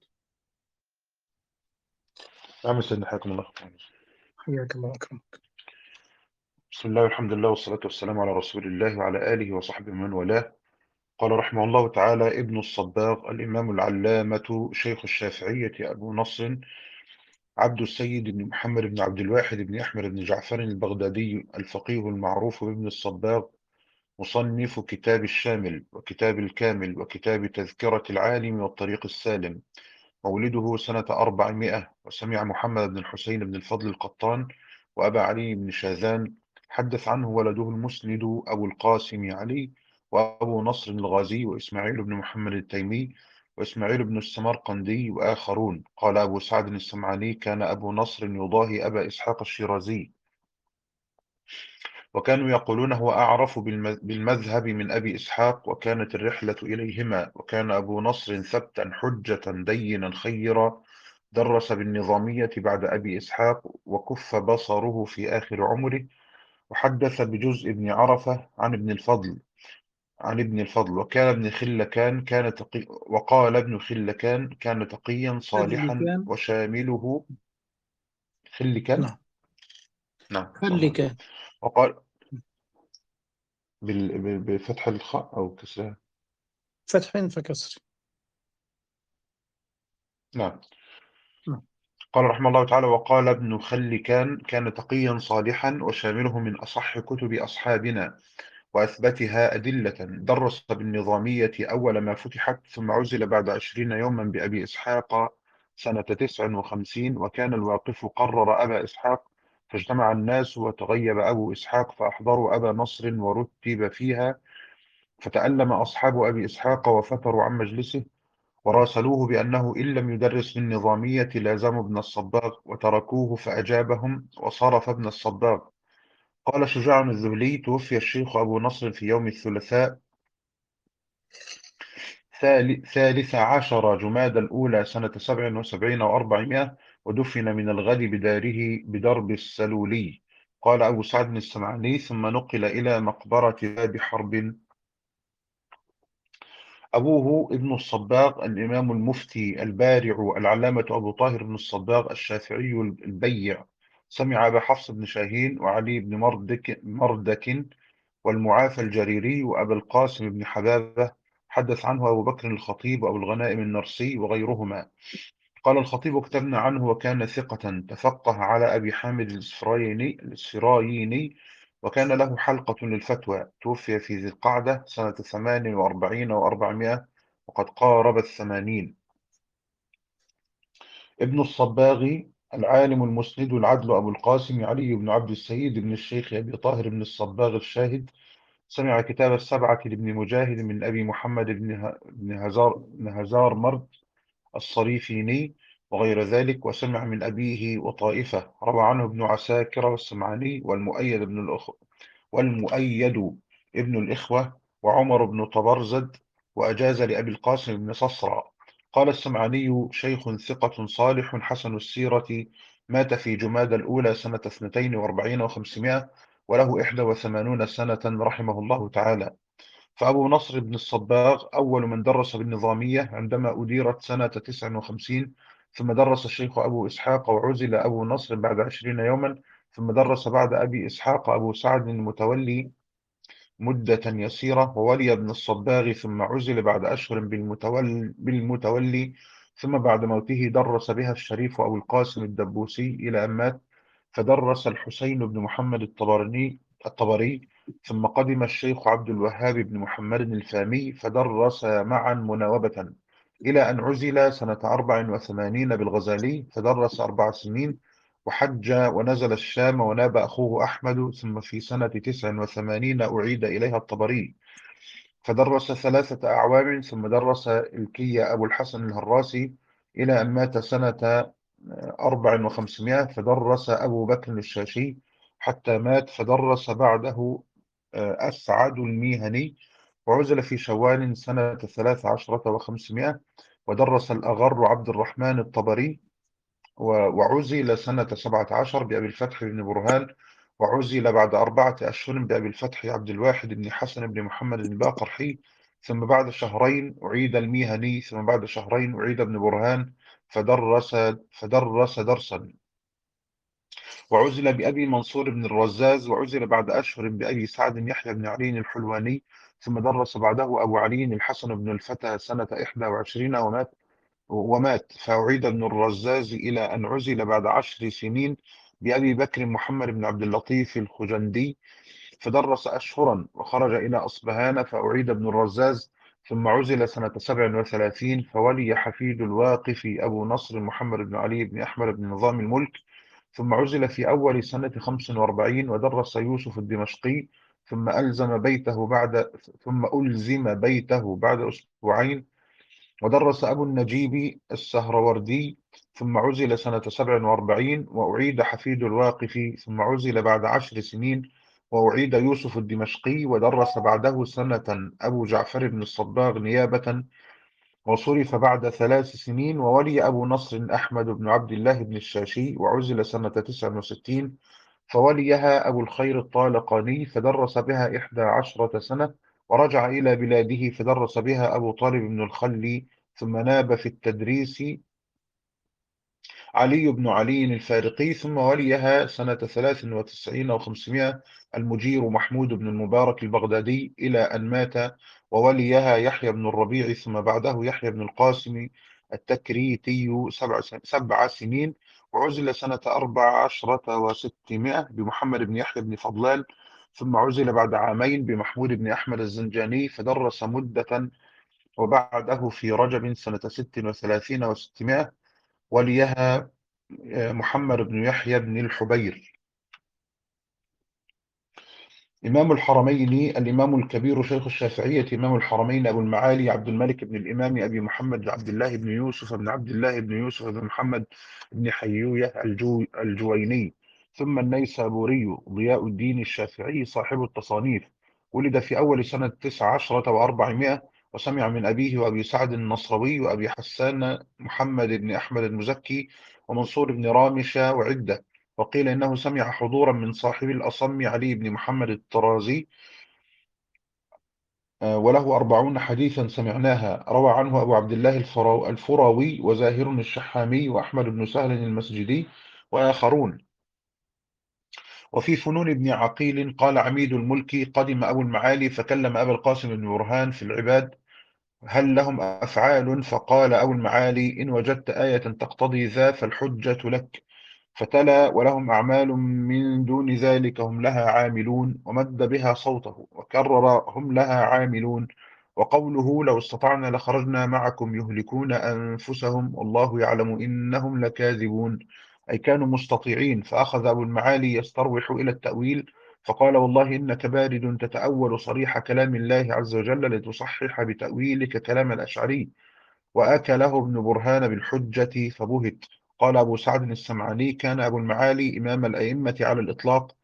نعم سيدنا، حياكم الله. حياك الله وأكرمك. بسم الله والحمد لله والصلاة والسلام على رسول الله وعلى آله وصحبه ومن والاه. قال رحمه الله تعالى ابن الصباغ الإمام العلامة شيخ الشافعية أبو نصر عبد السيد بن محمد بن عبد الواحد بن أحمد بن جعفر البغدادي الفقيه المعروف بابن الصباغ، مصنف كتاب الشامل وكتاب الكامل وكتاب تذكرة العالم والطريق السالم. مولده سنة أربعمائة، وسمع محمد بن الحسين بن الفضل القطان وأبا علي بن شاذان. حدث عنه ولده المسند أبو القاسم علي، وأبو نصر الغازي، وإسماعيل بن محمد التيمي، وإسماعيل بن السمرقندي، وآخرون. قال أبو سعد السمعاني: كان أبو نصر يضاهي أبا إسحاق الشيرازي، وكانوا يقولون هو أعرف بالمذ- بالمذهب من أبي إسحاق، وكانت الرحلة إليهما. وكان أبو نصر ثبتا حجة دينا خيرا، درس بالنظامية بعد أبي إسحاق، وكف بصره في آخر عمره، وحدث بجزء ابن عرفة عن ابن الفضل عن ابن الفضل وكان ابن خلكان كان تقي وقال ابن خلكان: كان تقيا خلي صالحا كان. وشامله. خلكان. نعم، نعم صلى الله خلي عليه وسلم. كان. وقال بال- ب- بفتح الخاء أو كسرها. فتح فكسر. نعم. نعم. قال رحمه الله تعالى: وقال ابن خلكان: كان تقيا صالحا وشامله من أصح كتب أصحابنا وأثبتها أدلة، درس بالنظامية أول ما فتحت، ثم عزل بعد عشرين يوما بأبي إسحاق سنة تسع وخمسين. وكان الواقف قرر أبا إسحاق، فاجتمع الناس وتغيب أبو إسحاق، فأحضروا أبا نصر ورتب فيها، فتألم أصحاب أبي إسحاق وفتروا عن مجلسه، وراسلوه بأنه إن لم يدرس بالنظامية لازموا ابن الصباغ، وتركوه فأجابهم وصرف ابن الصباغ. قال شجاع الذهلي: توفي الشيخ أبو نصر في يوم الثلاثاء ثال- ثالث عشر جماد الأولى سنة سبع وسبعين وأربعمائة، ودفن من الغد بداره بدرب السلولي. قال أبو سعد السمعاني: ثم نقل إلى مقبرة باب حرب. أبوه ابن الصباغ الإمام المفتي البارع العلامة أبو طاهر بن الصباغ الشافعي البيع، سمع أبا حفص بن شاهين وعلي بن مردك, مردك والمعافى الجريري وأبا القاسم بن حبابة حدث عنه أبو بكر الخطيب وأبو الغنائم النرسي وغيرهما. قال الخطيب: كتبنا عنه وكان ثقة تفقه على أبي حامد الإسفرايني الإسفرايني وكان له حلقة للفتوى. توفي في ذي القعدة سنة ثمان وأربعين وأربعمائة وقد قارب الثمانين. ابن الصباغ العالم المسند العدل أبو القاسم علي بن عبد السيد بن الشيخ أبي طاهر بن الصباغ الشاهد، سمع كتاب السبعة لابن مجاهد من أبي محمد بن ه- بن هزار بن هزار مرد الصريفيني وغير ذلك، وسمع من أبيه وطائفة. روى عنه ابن عساكر والسمعاني والمؤيد بن الأخ والمؤيد ابن الإخوة وعمر بن طبرزد، وأجاز لأبي القاسم بن صصرى. قال السمعاني: شيخ ثقة صالح حسن السيرة، مات في جماد الأولى سنة اثنتين وأربعين وخمسمائة وله إحدى وثمانون سنة رحمه الله تعالى. فأبو نصر بن الصباغ أول من درس بالنظامية عندما أديرت سنة تسع وخمسين، ثم درس الشيخ أبو إسحاق، وعزل أبو نصر بعد عشرين يوما، ثم درس بعد أبي إسحاق أبو سعد المتولي مدة يسيرة، وولي ابن الصباغ، ثم عزل بعد أشهر بالمتولي, بالمتولي ثم بعد موته درس بها الشريف أبو القاسم الدبوسي إلى أن مات. فدرس الحسين بن محمد الطبراني الطبري، ثم قدم الشيخ عبد الوهاب بن محمد الفامي فدرس معا مناوبة، إلى أن عزل سنة أربع وثمانين بالغزالي فدرس أربع سنين، وحج ونزل الشام وناب أخوه أحمد، ثم في سنة تسع وثمانين أعيد إليها الطبري فدرس ثلاثة أعوام، ثم درس الكي أبو الحسن الهراسي إلى أن مات سنة أربع وخمسمائة فدرس أبو بكر الشاشي حتى مات، فدرس بعده آه، أسعد الميهني، وعزل في شوال سنة ثلاث عشرة وخمسمائة ودرس الأغر عبد الرحمن الطبري، و- وعزل سنة سبعة عشر بأبي الفتح بن برهان، وعزل بعد أربعة أشهر بأبي الفتح عبد الواحد بن حسن بن محمد الباقرحي، ثم بعد شهرين أعيد الميهني، ثم بعد شهرين أعيد ابن برهان فدرس فدرس درسا، وعزل بأبي منصور بن الرزاز، وعزل بعد أشهر بأبي سعد يحيى بن علي الحلواني، ثم درس بعده أبو علي الحسن بن الفتى سنة إحدى وعشرين ومات ومات فأعيد ابن الرزاز إلى أن عزل بعد عشر سنين بأبي بكر محمد بن عبد اللطيف الخجندي فدرس أشهرا، وخرج إلى أصبهان فأعيد ابن الرزاز، ثم عزل سنة سبع وثلاثين فولي حفيد الواقف أبو نصر محمد بن علي بن أحمد بن نظام الملك، ثم عزل في أول سنة خمس وأربعين ودرس يوسف الدمشقي، ثم ألزم بيته بعد ثم ألزم بيته بعد أسبوعين، ودرس أبو النجيب السهروردي، ثم عزل سنة سبع وأربعين وأعيد حفيد الواقف، ثم عزل بعد عشر سنين وأعيد يوسف الدمشقي، ودرس بعده سنة أبو جعفر بن الصباغ نيابة، وصرف بعد ثلاث سنين، وولي أبو نصر أحمد بن عبد الله بن الشاشي، وعزل سنة تسع وستين فوليها أبو الخير الطالقاني فدرس بها إحدى عشرة سنة، ورجع إلى بلاده فدرس بها أبو طالب بن الخلي، ثم ناب في التدريس علي بن علي الفارقي، ثم وليها سنة ثلاث وتسعين وخمسمائة المجير محمود بن المبارك البغدادي إلى أن مات، ووليها يحيى بن الربيع، ثم بعده يحيى بن القاسم التكريتي سبع, سبع سنين، وعزل سنة أربع عشرة وستمائة بمحمد بن يحيى بن فضلان، ثم عزل بعد عامين بمحمود بن أحمد الزنجاني فدرس مدة، وبعده في رجب سنة ست وثلاثين وستمائة وليها محمد بن يحيى بن الحبير. إمام الحرمين الإمام الكبير شيخ الشافعية إمام الحرمين أبو المعالي عبد الملك بن الإمام أبي محمد بن عبد الله بن يوسف بن عبد الله بن يوسف بن محمد بن حيوية الجو الجويني، ثم النيسابوري ضياء الدين الشافعي صاحب التصانيف، ولد في أول سنة تسع عشرة وأربعمائة، وسمع من أبيه وأبي سعد النصروي وأبي حسان محمد بن أحمد المزكي ومنصور بن رامشة وعدة، وقيل إنه سمع حضورا من صاحب الأصم علي بن محمد الطرازي، آه، وله أربعون حديثا سمعناها. روى عنه أبو عبد الله الفرا- الفراوي وزاهر الشحامي وأحمد بن سهل المسجدي وآخرون. وفي فنون ابن عقيل قال عميد الملك: قدم أبو المعالي فكلم أبا القاسم بن برهان في العباد هل لهم أفعال؟ فقال أبو المعالي: إن وجدت آية تقتضي ذا فالحجة لك. فتلا: ولهم أعمال من دون ذلك هم لها عاملون، ومد بها صوته وكرر: هم لها عاملون. وقوله: لو استطعنا لخرجنا معكم يهلكون أنفسهم والله يعلم إنهم لكاذبون، أي كانوا مستطيعين. فأخذ أبو المعالي يستروح إلى التأويل، فقال: والله إنك بارد تتأول صريح كلام الله عز وجل لتصحح بتأويلك كلام الأشعري. وأكله ابن برهان بالحجة فبهت. قال أبو سعد السمعاني: كان أبو المعالي إمام الأئمة على الإطلاق،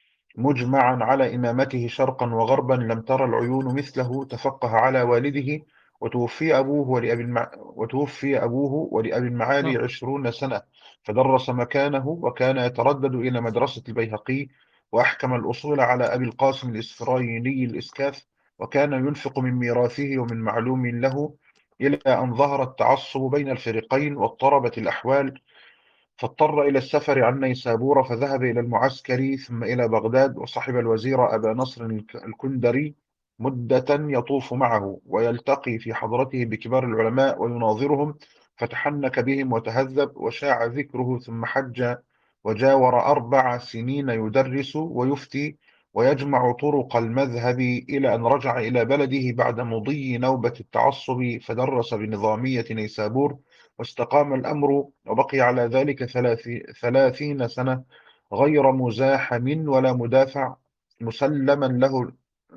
مجمعا على إمامته شرقا وغربا، لم تر العيون مثله. تفقه على والده، وتوفي أبوه ولأبي المع... وتوفي أبوه ولأبي المعالي نعم. عشرون سنة، فدرس مكانه، وكان يتردد إلى مدرسة البيهقي، وأحكم الأصول على أبي القاسم الإسفرايني الإسكاف، وكان ينفق من ميراثه ومن معلوم له، إلى أن ظهر التعصب بين الفريقين واضطربت الأحوال، فاضطر إلى السفر عن نيسابور، فذهب إلى المعسكر ثم إلى بغداد، وصحب الوزير أبا نصر الك- الكندري مدة يطوف معه ويلتقي في حضرته بكبار العلماء ويناظرهم، فتحنك بهم وتهذب وشاع ذكره، ثم حج وجاور أربع سنين يدرس ويفتي ويجمع طرق المذهب، إلى أن رجع إلى بلده بعد مضي نوبة التعصب، فدرس بنظامية نيسابور، واستقام الأمر، وبقي على ذلك ثلاثي ثلاثين سنة، غير مزاحم ولا مدافع، مسلما له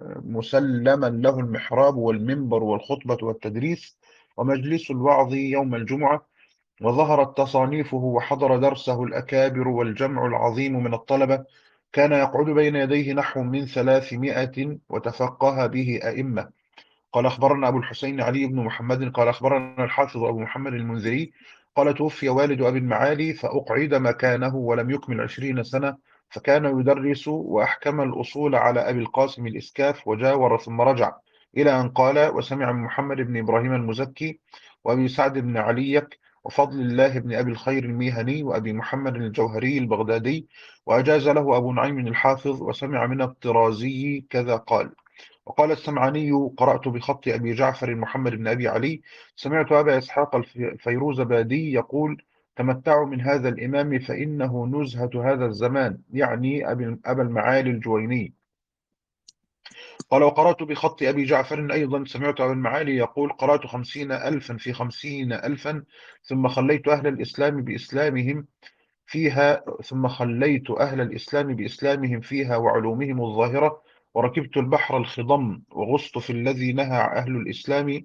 مسلما له المحراب والمنبر والخطبة والتدريس ومجلس الوعظ يوم الجمعة. وظهرت تصانيفه وحضر درسه الأكابر والجمع العظيم من الطلبة، كان يقعد بين يديه نحو من ثلاثمائة، وتفقه به أئمة. قال أخبرنا أبو الحسين علي بن محمد قال أخبرنا الحافظ أبو محمد المنذري قال: توفي والد أبي المعالي فأقعد مكانه ولم يكمل عشرين سنة، فكان يدرس وأحكم الأصول على أبي القاسم الإسكاف، وجاور ثم رجع، إلى أن قال: وسمع من محمد بن إبراهيم المزكي وأبي سعد بن عليك وفضل الله بن أبي الخير الميهني وأبي محمد الجوهري البغدادي، وأجاز له أبو نعيم الحافظ، وسمع من الطرازي كذا قال. وقال السمعاني: قرأت بخط أبي جعفر محمد بن أبي علي، سمعت أبا إسحاق الف- الفيروزبادي يقول: تمتعوا من هذا الإمام فإنه نزهة هذا الزمان، يعني أبي أبا المعالي الجويني. قال: وقرأت بخط أبي جعفر أيضا، سمعت أبا المعالي يقول: قرأت خمسين ألفا في خمسين ألفا، ثم خليت أهل الإسلام بإسلامهم فيها ثم خليت أهل الإسلام بإسلامهم فيها وعلومهم الظاهرة، وركبت البحر الخضم، وغصت في الذي نهى أهل الإسلام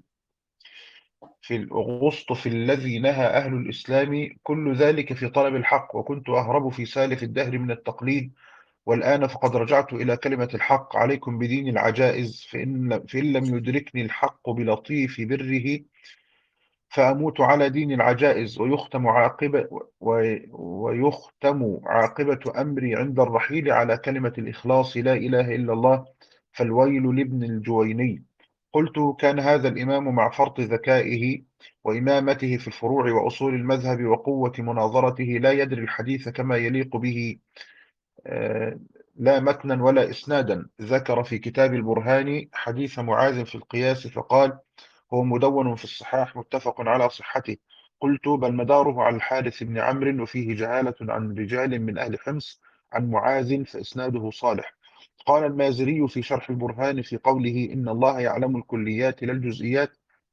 في غصت في الذي نهى أهل الإسلام، كل ذلك في طلب الحق، وكنت أهرب في سالف الدهر من التقليد، والآن فقد رجعت إلى كلمة الحق. عليكم بدين العجائز، فإن, فإن لم يدركني الحق بلطيف بره فأموت على دين العجائز، ويختم عاقبة و- ويختم عاقبة أمري عند الرحيل على كلمة الإخلاص: لا إله إلا الله. فالويل لابن الجويني. قلت: كان هذا الإمام مع فرط ذكائه وإمامته في الفروع وأصول المذهب وقوة مناظرته لا يدري الحديث كما يليق به، آه، لا متنا ولا إسنادا. ذكر في كتاب البرهان حديث معاذ في القياس فقال: هو مدون في الصحاح متفق على صحته. قلت: بل مداره على الحارث بن عمرو، وفيه جهالة عن رجال من أهل حمص عن معاذ، فإسناده صالح. قال المازري في شرح البرهان في قوله: إن الله يعلم الكليات لا الجزئيات: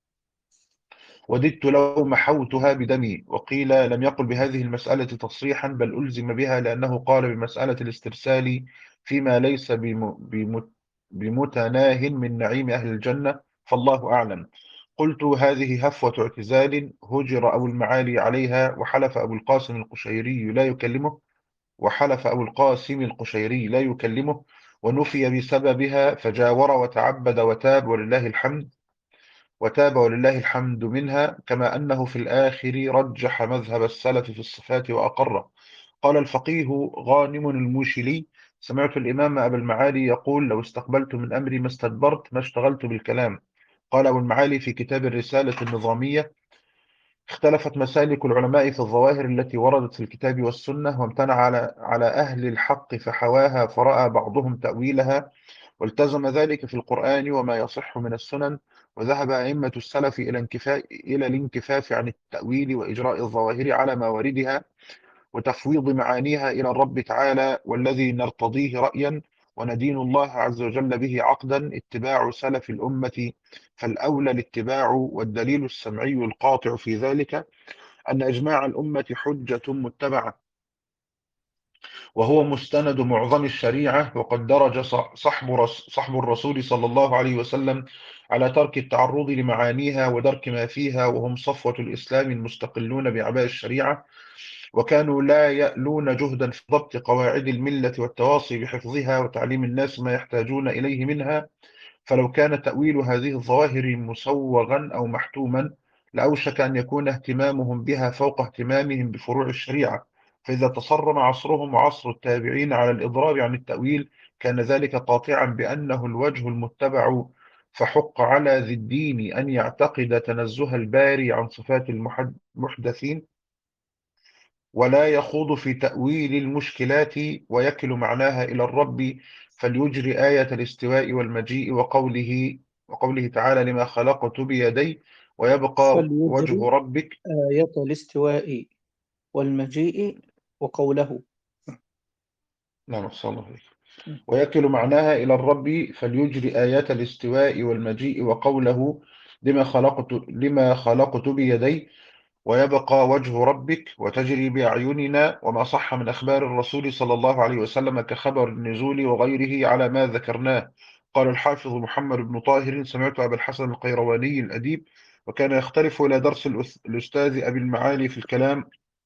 وددت لو محوتها بدمي. وقيل لم يقل بهذه المسألة تصريحا، بل ألزم بها لأنه قال بمسألة الاسترسال فيما ليس بم- بمت- بمتناه من نعيم أهل الجنة، فالله أعلم. قلت: هذه هفوة اعتزال هجر أبو المعالي عليها، وحلف أبو القاسم القشيري لا يكلمه وحلف أبو القاسم القشيري لا يكلمه ونفي بسببها، فجاور وتعبد وتاب ولله الحمد وتاب ولله الحمد منها، كما أنه في الآخر رجح مذهب السلف في الصفات وأقره. قال الفقيه غانم الموشلي: سمعت الإمام أبا المعالي يقول: لو استقبلت من أمري ما استدبرت، ما اشتغلت بالكلام. قال أبو المعالي في كتاب الرسالة النظامية: اختلفت مسالك العلماء في الظواهر التي وردت في الكتاب والسنة، وامتنع على على أهل الحق فحواها، فرأى بعضهم تأويلها والتزم ذلك في القرآن وما يصح من السنن. وذهب أئمة السلف إلى انكفاء إلى الانكفاف عن التأويل وإجراء الظواهر على مواردها وتفويض معانيها إلى الرب تعالى، والذي نرتضيه رأيا وندين الله عز وجل به عقدا اتباع سلف الأمة، فالأولى الاتباع. والدليل السمعي القاطع في ذلك أن إجماع الأمة حجة متبعة، وهو مستند معظم الشريعة. وقد درج ص- صحب رس- صحب الرسول صلى الله عليه وسلم على ترك التعرض لمعانيها ودرك ما فيها، وهم صفوة الإسلام المستقلون بأعباء الشريعة، وكانوا لا يألون جهدا في ضبط قواعد الملة والتواصي بحفظها وتعليم الناس ما يحتاجون إليه منها. فلو كان تأويل هذه الظواهر مسوغا أو محتوما، لأوشك أن يكون اهتمامهم بها فوق اهتمامهم بفروع الشريعة. فإذا تصرم عصرهم وعصر التابعين على الإضراب عن التأويل، كان ذلك قاطعا بأنه الوجه المتبع. فحق على ذي الدين أن يعتقد تنزه الباري عن صفات المحد- المحدثين، ولا يخوض في تأويل المشكلات، ويكل معناها إلى الرب. فليجري آية الاستواء والمجيء وقوله وقوله تعالى: لما خلقت بيدي، ويبقى فليجري وجه ربك. آية الاستواء والمجيء وقوله. نعم، صلى الله عليه. ويكل معناها إلى الرب، فليجري آيات الاستواء والمجيء وقوله: لما خلقت لما خلقت بيدي، ويبقى وجه ربك، وتجري بأعيننا. وما صح من أخبار الرسول صلى الله عليه وسلم كخبر النزول وغيره على ما ذكرناه. قال الحافظ محمد بن طاهر: سمعت أبا الحسن القيرواني الأديب، وكان يختلف إلى درس الأس- الأستاذ أبي المعالي في الكلام،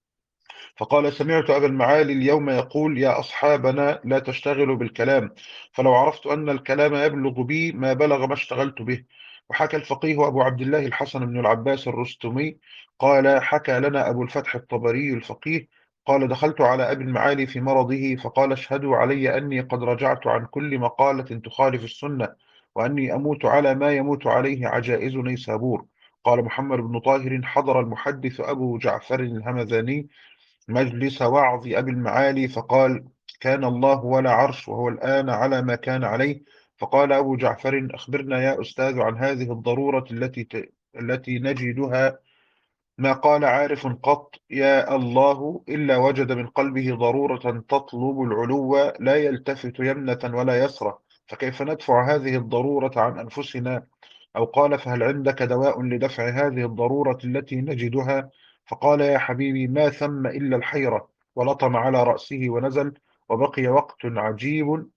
فقال: سمعت أبا المعالي اليوم يقول: يا أصحابنا، لا تشتغلوا بالكلام، فلو عرفت أن الكلام يبلغ بي ما بلغ ما اشتغلت به. وحكى الفقيه أبو عبد الله الحسن بن العباس الرستمي قال: حكى لنا أبو الفتح الطبري الفقيه قال: دخلت على أبي المعالي في مرضه، فقال: اشهدوا علي أني قد رجعت عن كل مقالة تخالف السنة، وأني أموت على ما يموت عليه عجائز نيسابور. قال محمد بن طاهر: حضر المحدث أبو جعفر الهمذاني مجلس وعظ أبي المعالي، فقال: كان الله ولا عرش، وهو الآن على ما كان عليه. فقال أبو جعفر: أخبرنا يا أستاذ عن هذه الضرورة التي ت... التي نجدها. ما قال عارف قط: يا الله، إلا وجد من قلبه ضرورة تطلب العلو، لا يلتفت يمنة ولا يسرى. فكيف ندفع هذه الضرورة عن أنفسنا؟ أو قال: فهل عندك دواء لدفع هذه الضرورة التي نجدها؟ فقال: يا حبيبي، ما ثم إلا الحيرة. ولطم على رأسه ونزل. وبقي وقت عجيب،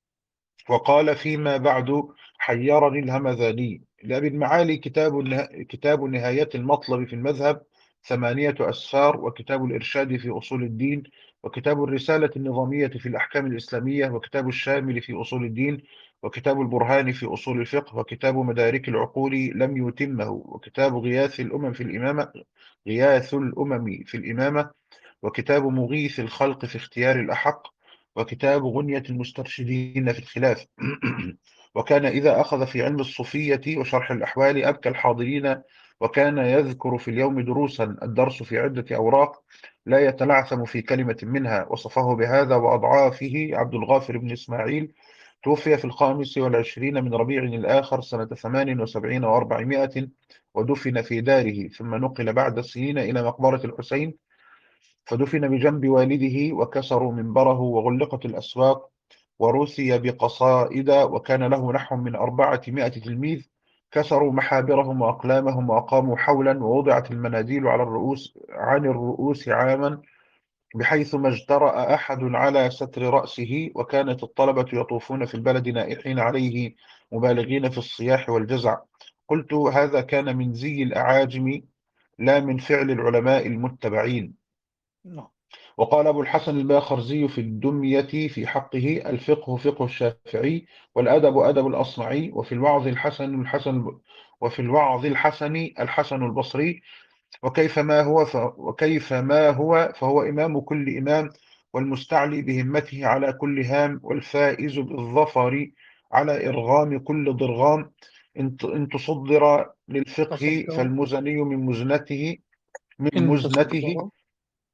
وقال فيما بعد: حيرني الهمذاني. لأبي المعالي كتاب نه... كتاب نهاية المطلب في المذهب، ثمانية أسفار، وكتاب الإرشاد في أصول الدين، وكتاب الرسالة النظامية في الأحكام الإسلامية، وكتاب الشامل في أصول الدين، وكتاب البرهان في أصول الفقه، وكتاب مدارك العقول لم يتمه، وكتاب غياث الأمم في الإمامة غياث الأمم في الإمامة، وكتاب مغيث الخلق في اختيار الأحق، وكتاب غنية المسترشدين في الخلاف. وكان إذا أخذ في علم الصوفية وشرح الأحوال أبكى الحاضرين، وكان يذكر في اليوم دروسا، الدرس في عدة أوراق، لا يتلعثم في كلمة منها. وصفه بهذا وأضعافه عبد الغافر بن إسماعيل، توفي في الخامس والعشرين من ربيع الآخر سنة ثمان وسبعين وأربعمائة، ودفن في داره، ثم نقل بعد سنين إلى مقبرة الحسين، فدفن بجنب والده. وكسروا منبره وغلقت الأسواق، ورثي بقصائد، وكان له نحو من أربعمائة تلميذ. كسروا محابرهم وأقلامهم، وأقاموا حولا، ووضعت المناديل على الرؤوس عن الرؤوس عاما، بحيث ما اجترأ أحد على ستر رأسه. وكانت الطلبة يطوفون في البلد نائحين عليه، مبالغين في الصياح والجزع. قلت: هذا كان من زي الأعاجم، لا من فعل العلماء المتبعين. نعم. وقال أبو الحسن الباخرزي في الدمية في حقه: الفقه فقه الشافعي، والأدب أدب الأصمعي، وفي الوعظ الحسن الحسن وفي الوعظ الحسن الحسن البصري. وكيف ما هو ف... وكيف ما هو فهو إمام كل إمام، والمستعلي بهمته على كل هام، والفائز بالظفر على إرغام كل ضرغام. إن ت- إن تصدر للفقه تصدر فالمزني من مزنته من إن مزنته تصدر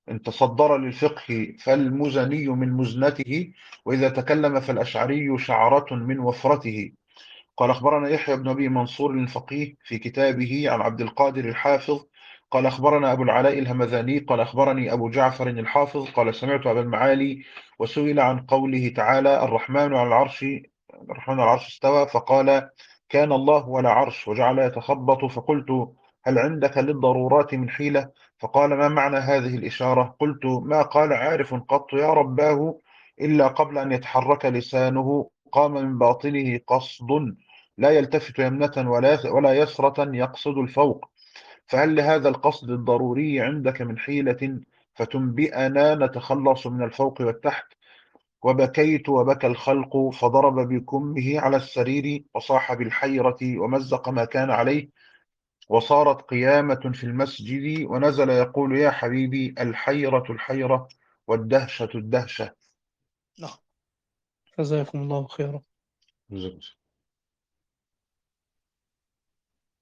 إن تصدر للفقه فالمزني من مزنته، وإذا تكلم فالأشعري شعرة من وفرته. قال أخبرنا يحيى بن أبي منصور الفقيه في كتابه عن عبد القادر الحافظ قال أخبرنا أبو العلاء الهمذاني قال أخبرني أبو جعفر الحافظ قال سمعت أبا المعالي وسئل عن قوله تعالى الرحمن على العرش الرحمن على العرش استوى، فقال كان الله ولا عرش، وجعل يتخبط، فقلت هل عندك للضرورات من حيلة؟ فقال ما معنى هذه الإشارة؟ قلت ما قال عارف قط يا رباه إلا قبل أن يتحرك لسانه قام من باطنه قصد لا يلتفت يمنة ولا ولا يسرة يقصد الفوق، فهل لهذا القصد الضروري عندك من حيلة فتنبئنا نتخلص من الفوق والتحت؟ وبكيت وبكى الخلق، فضرب بكمه على السرير وصاح بالحيرة ومزق ما كان عليه، وصارت قيامة في المسجد، ونزل يقول يا حبيبي الحيرة الحيرة والدهشة الدهشة. نعم. جزاكم الله خيرا.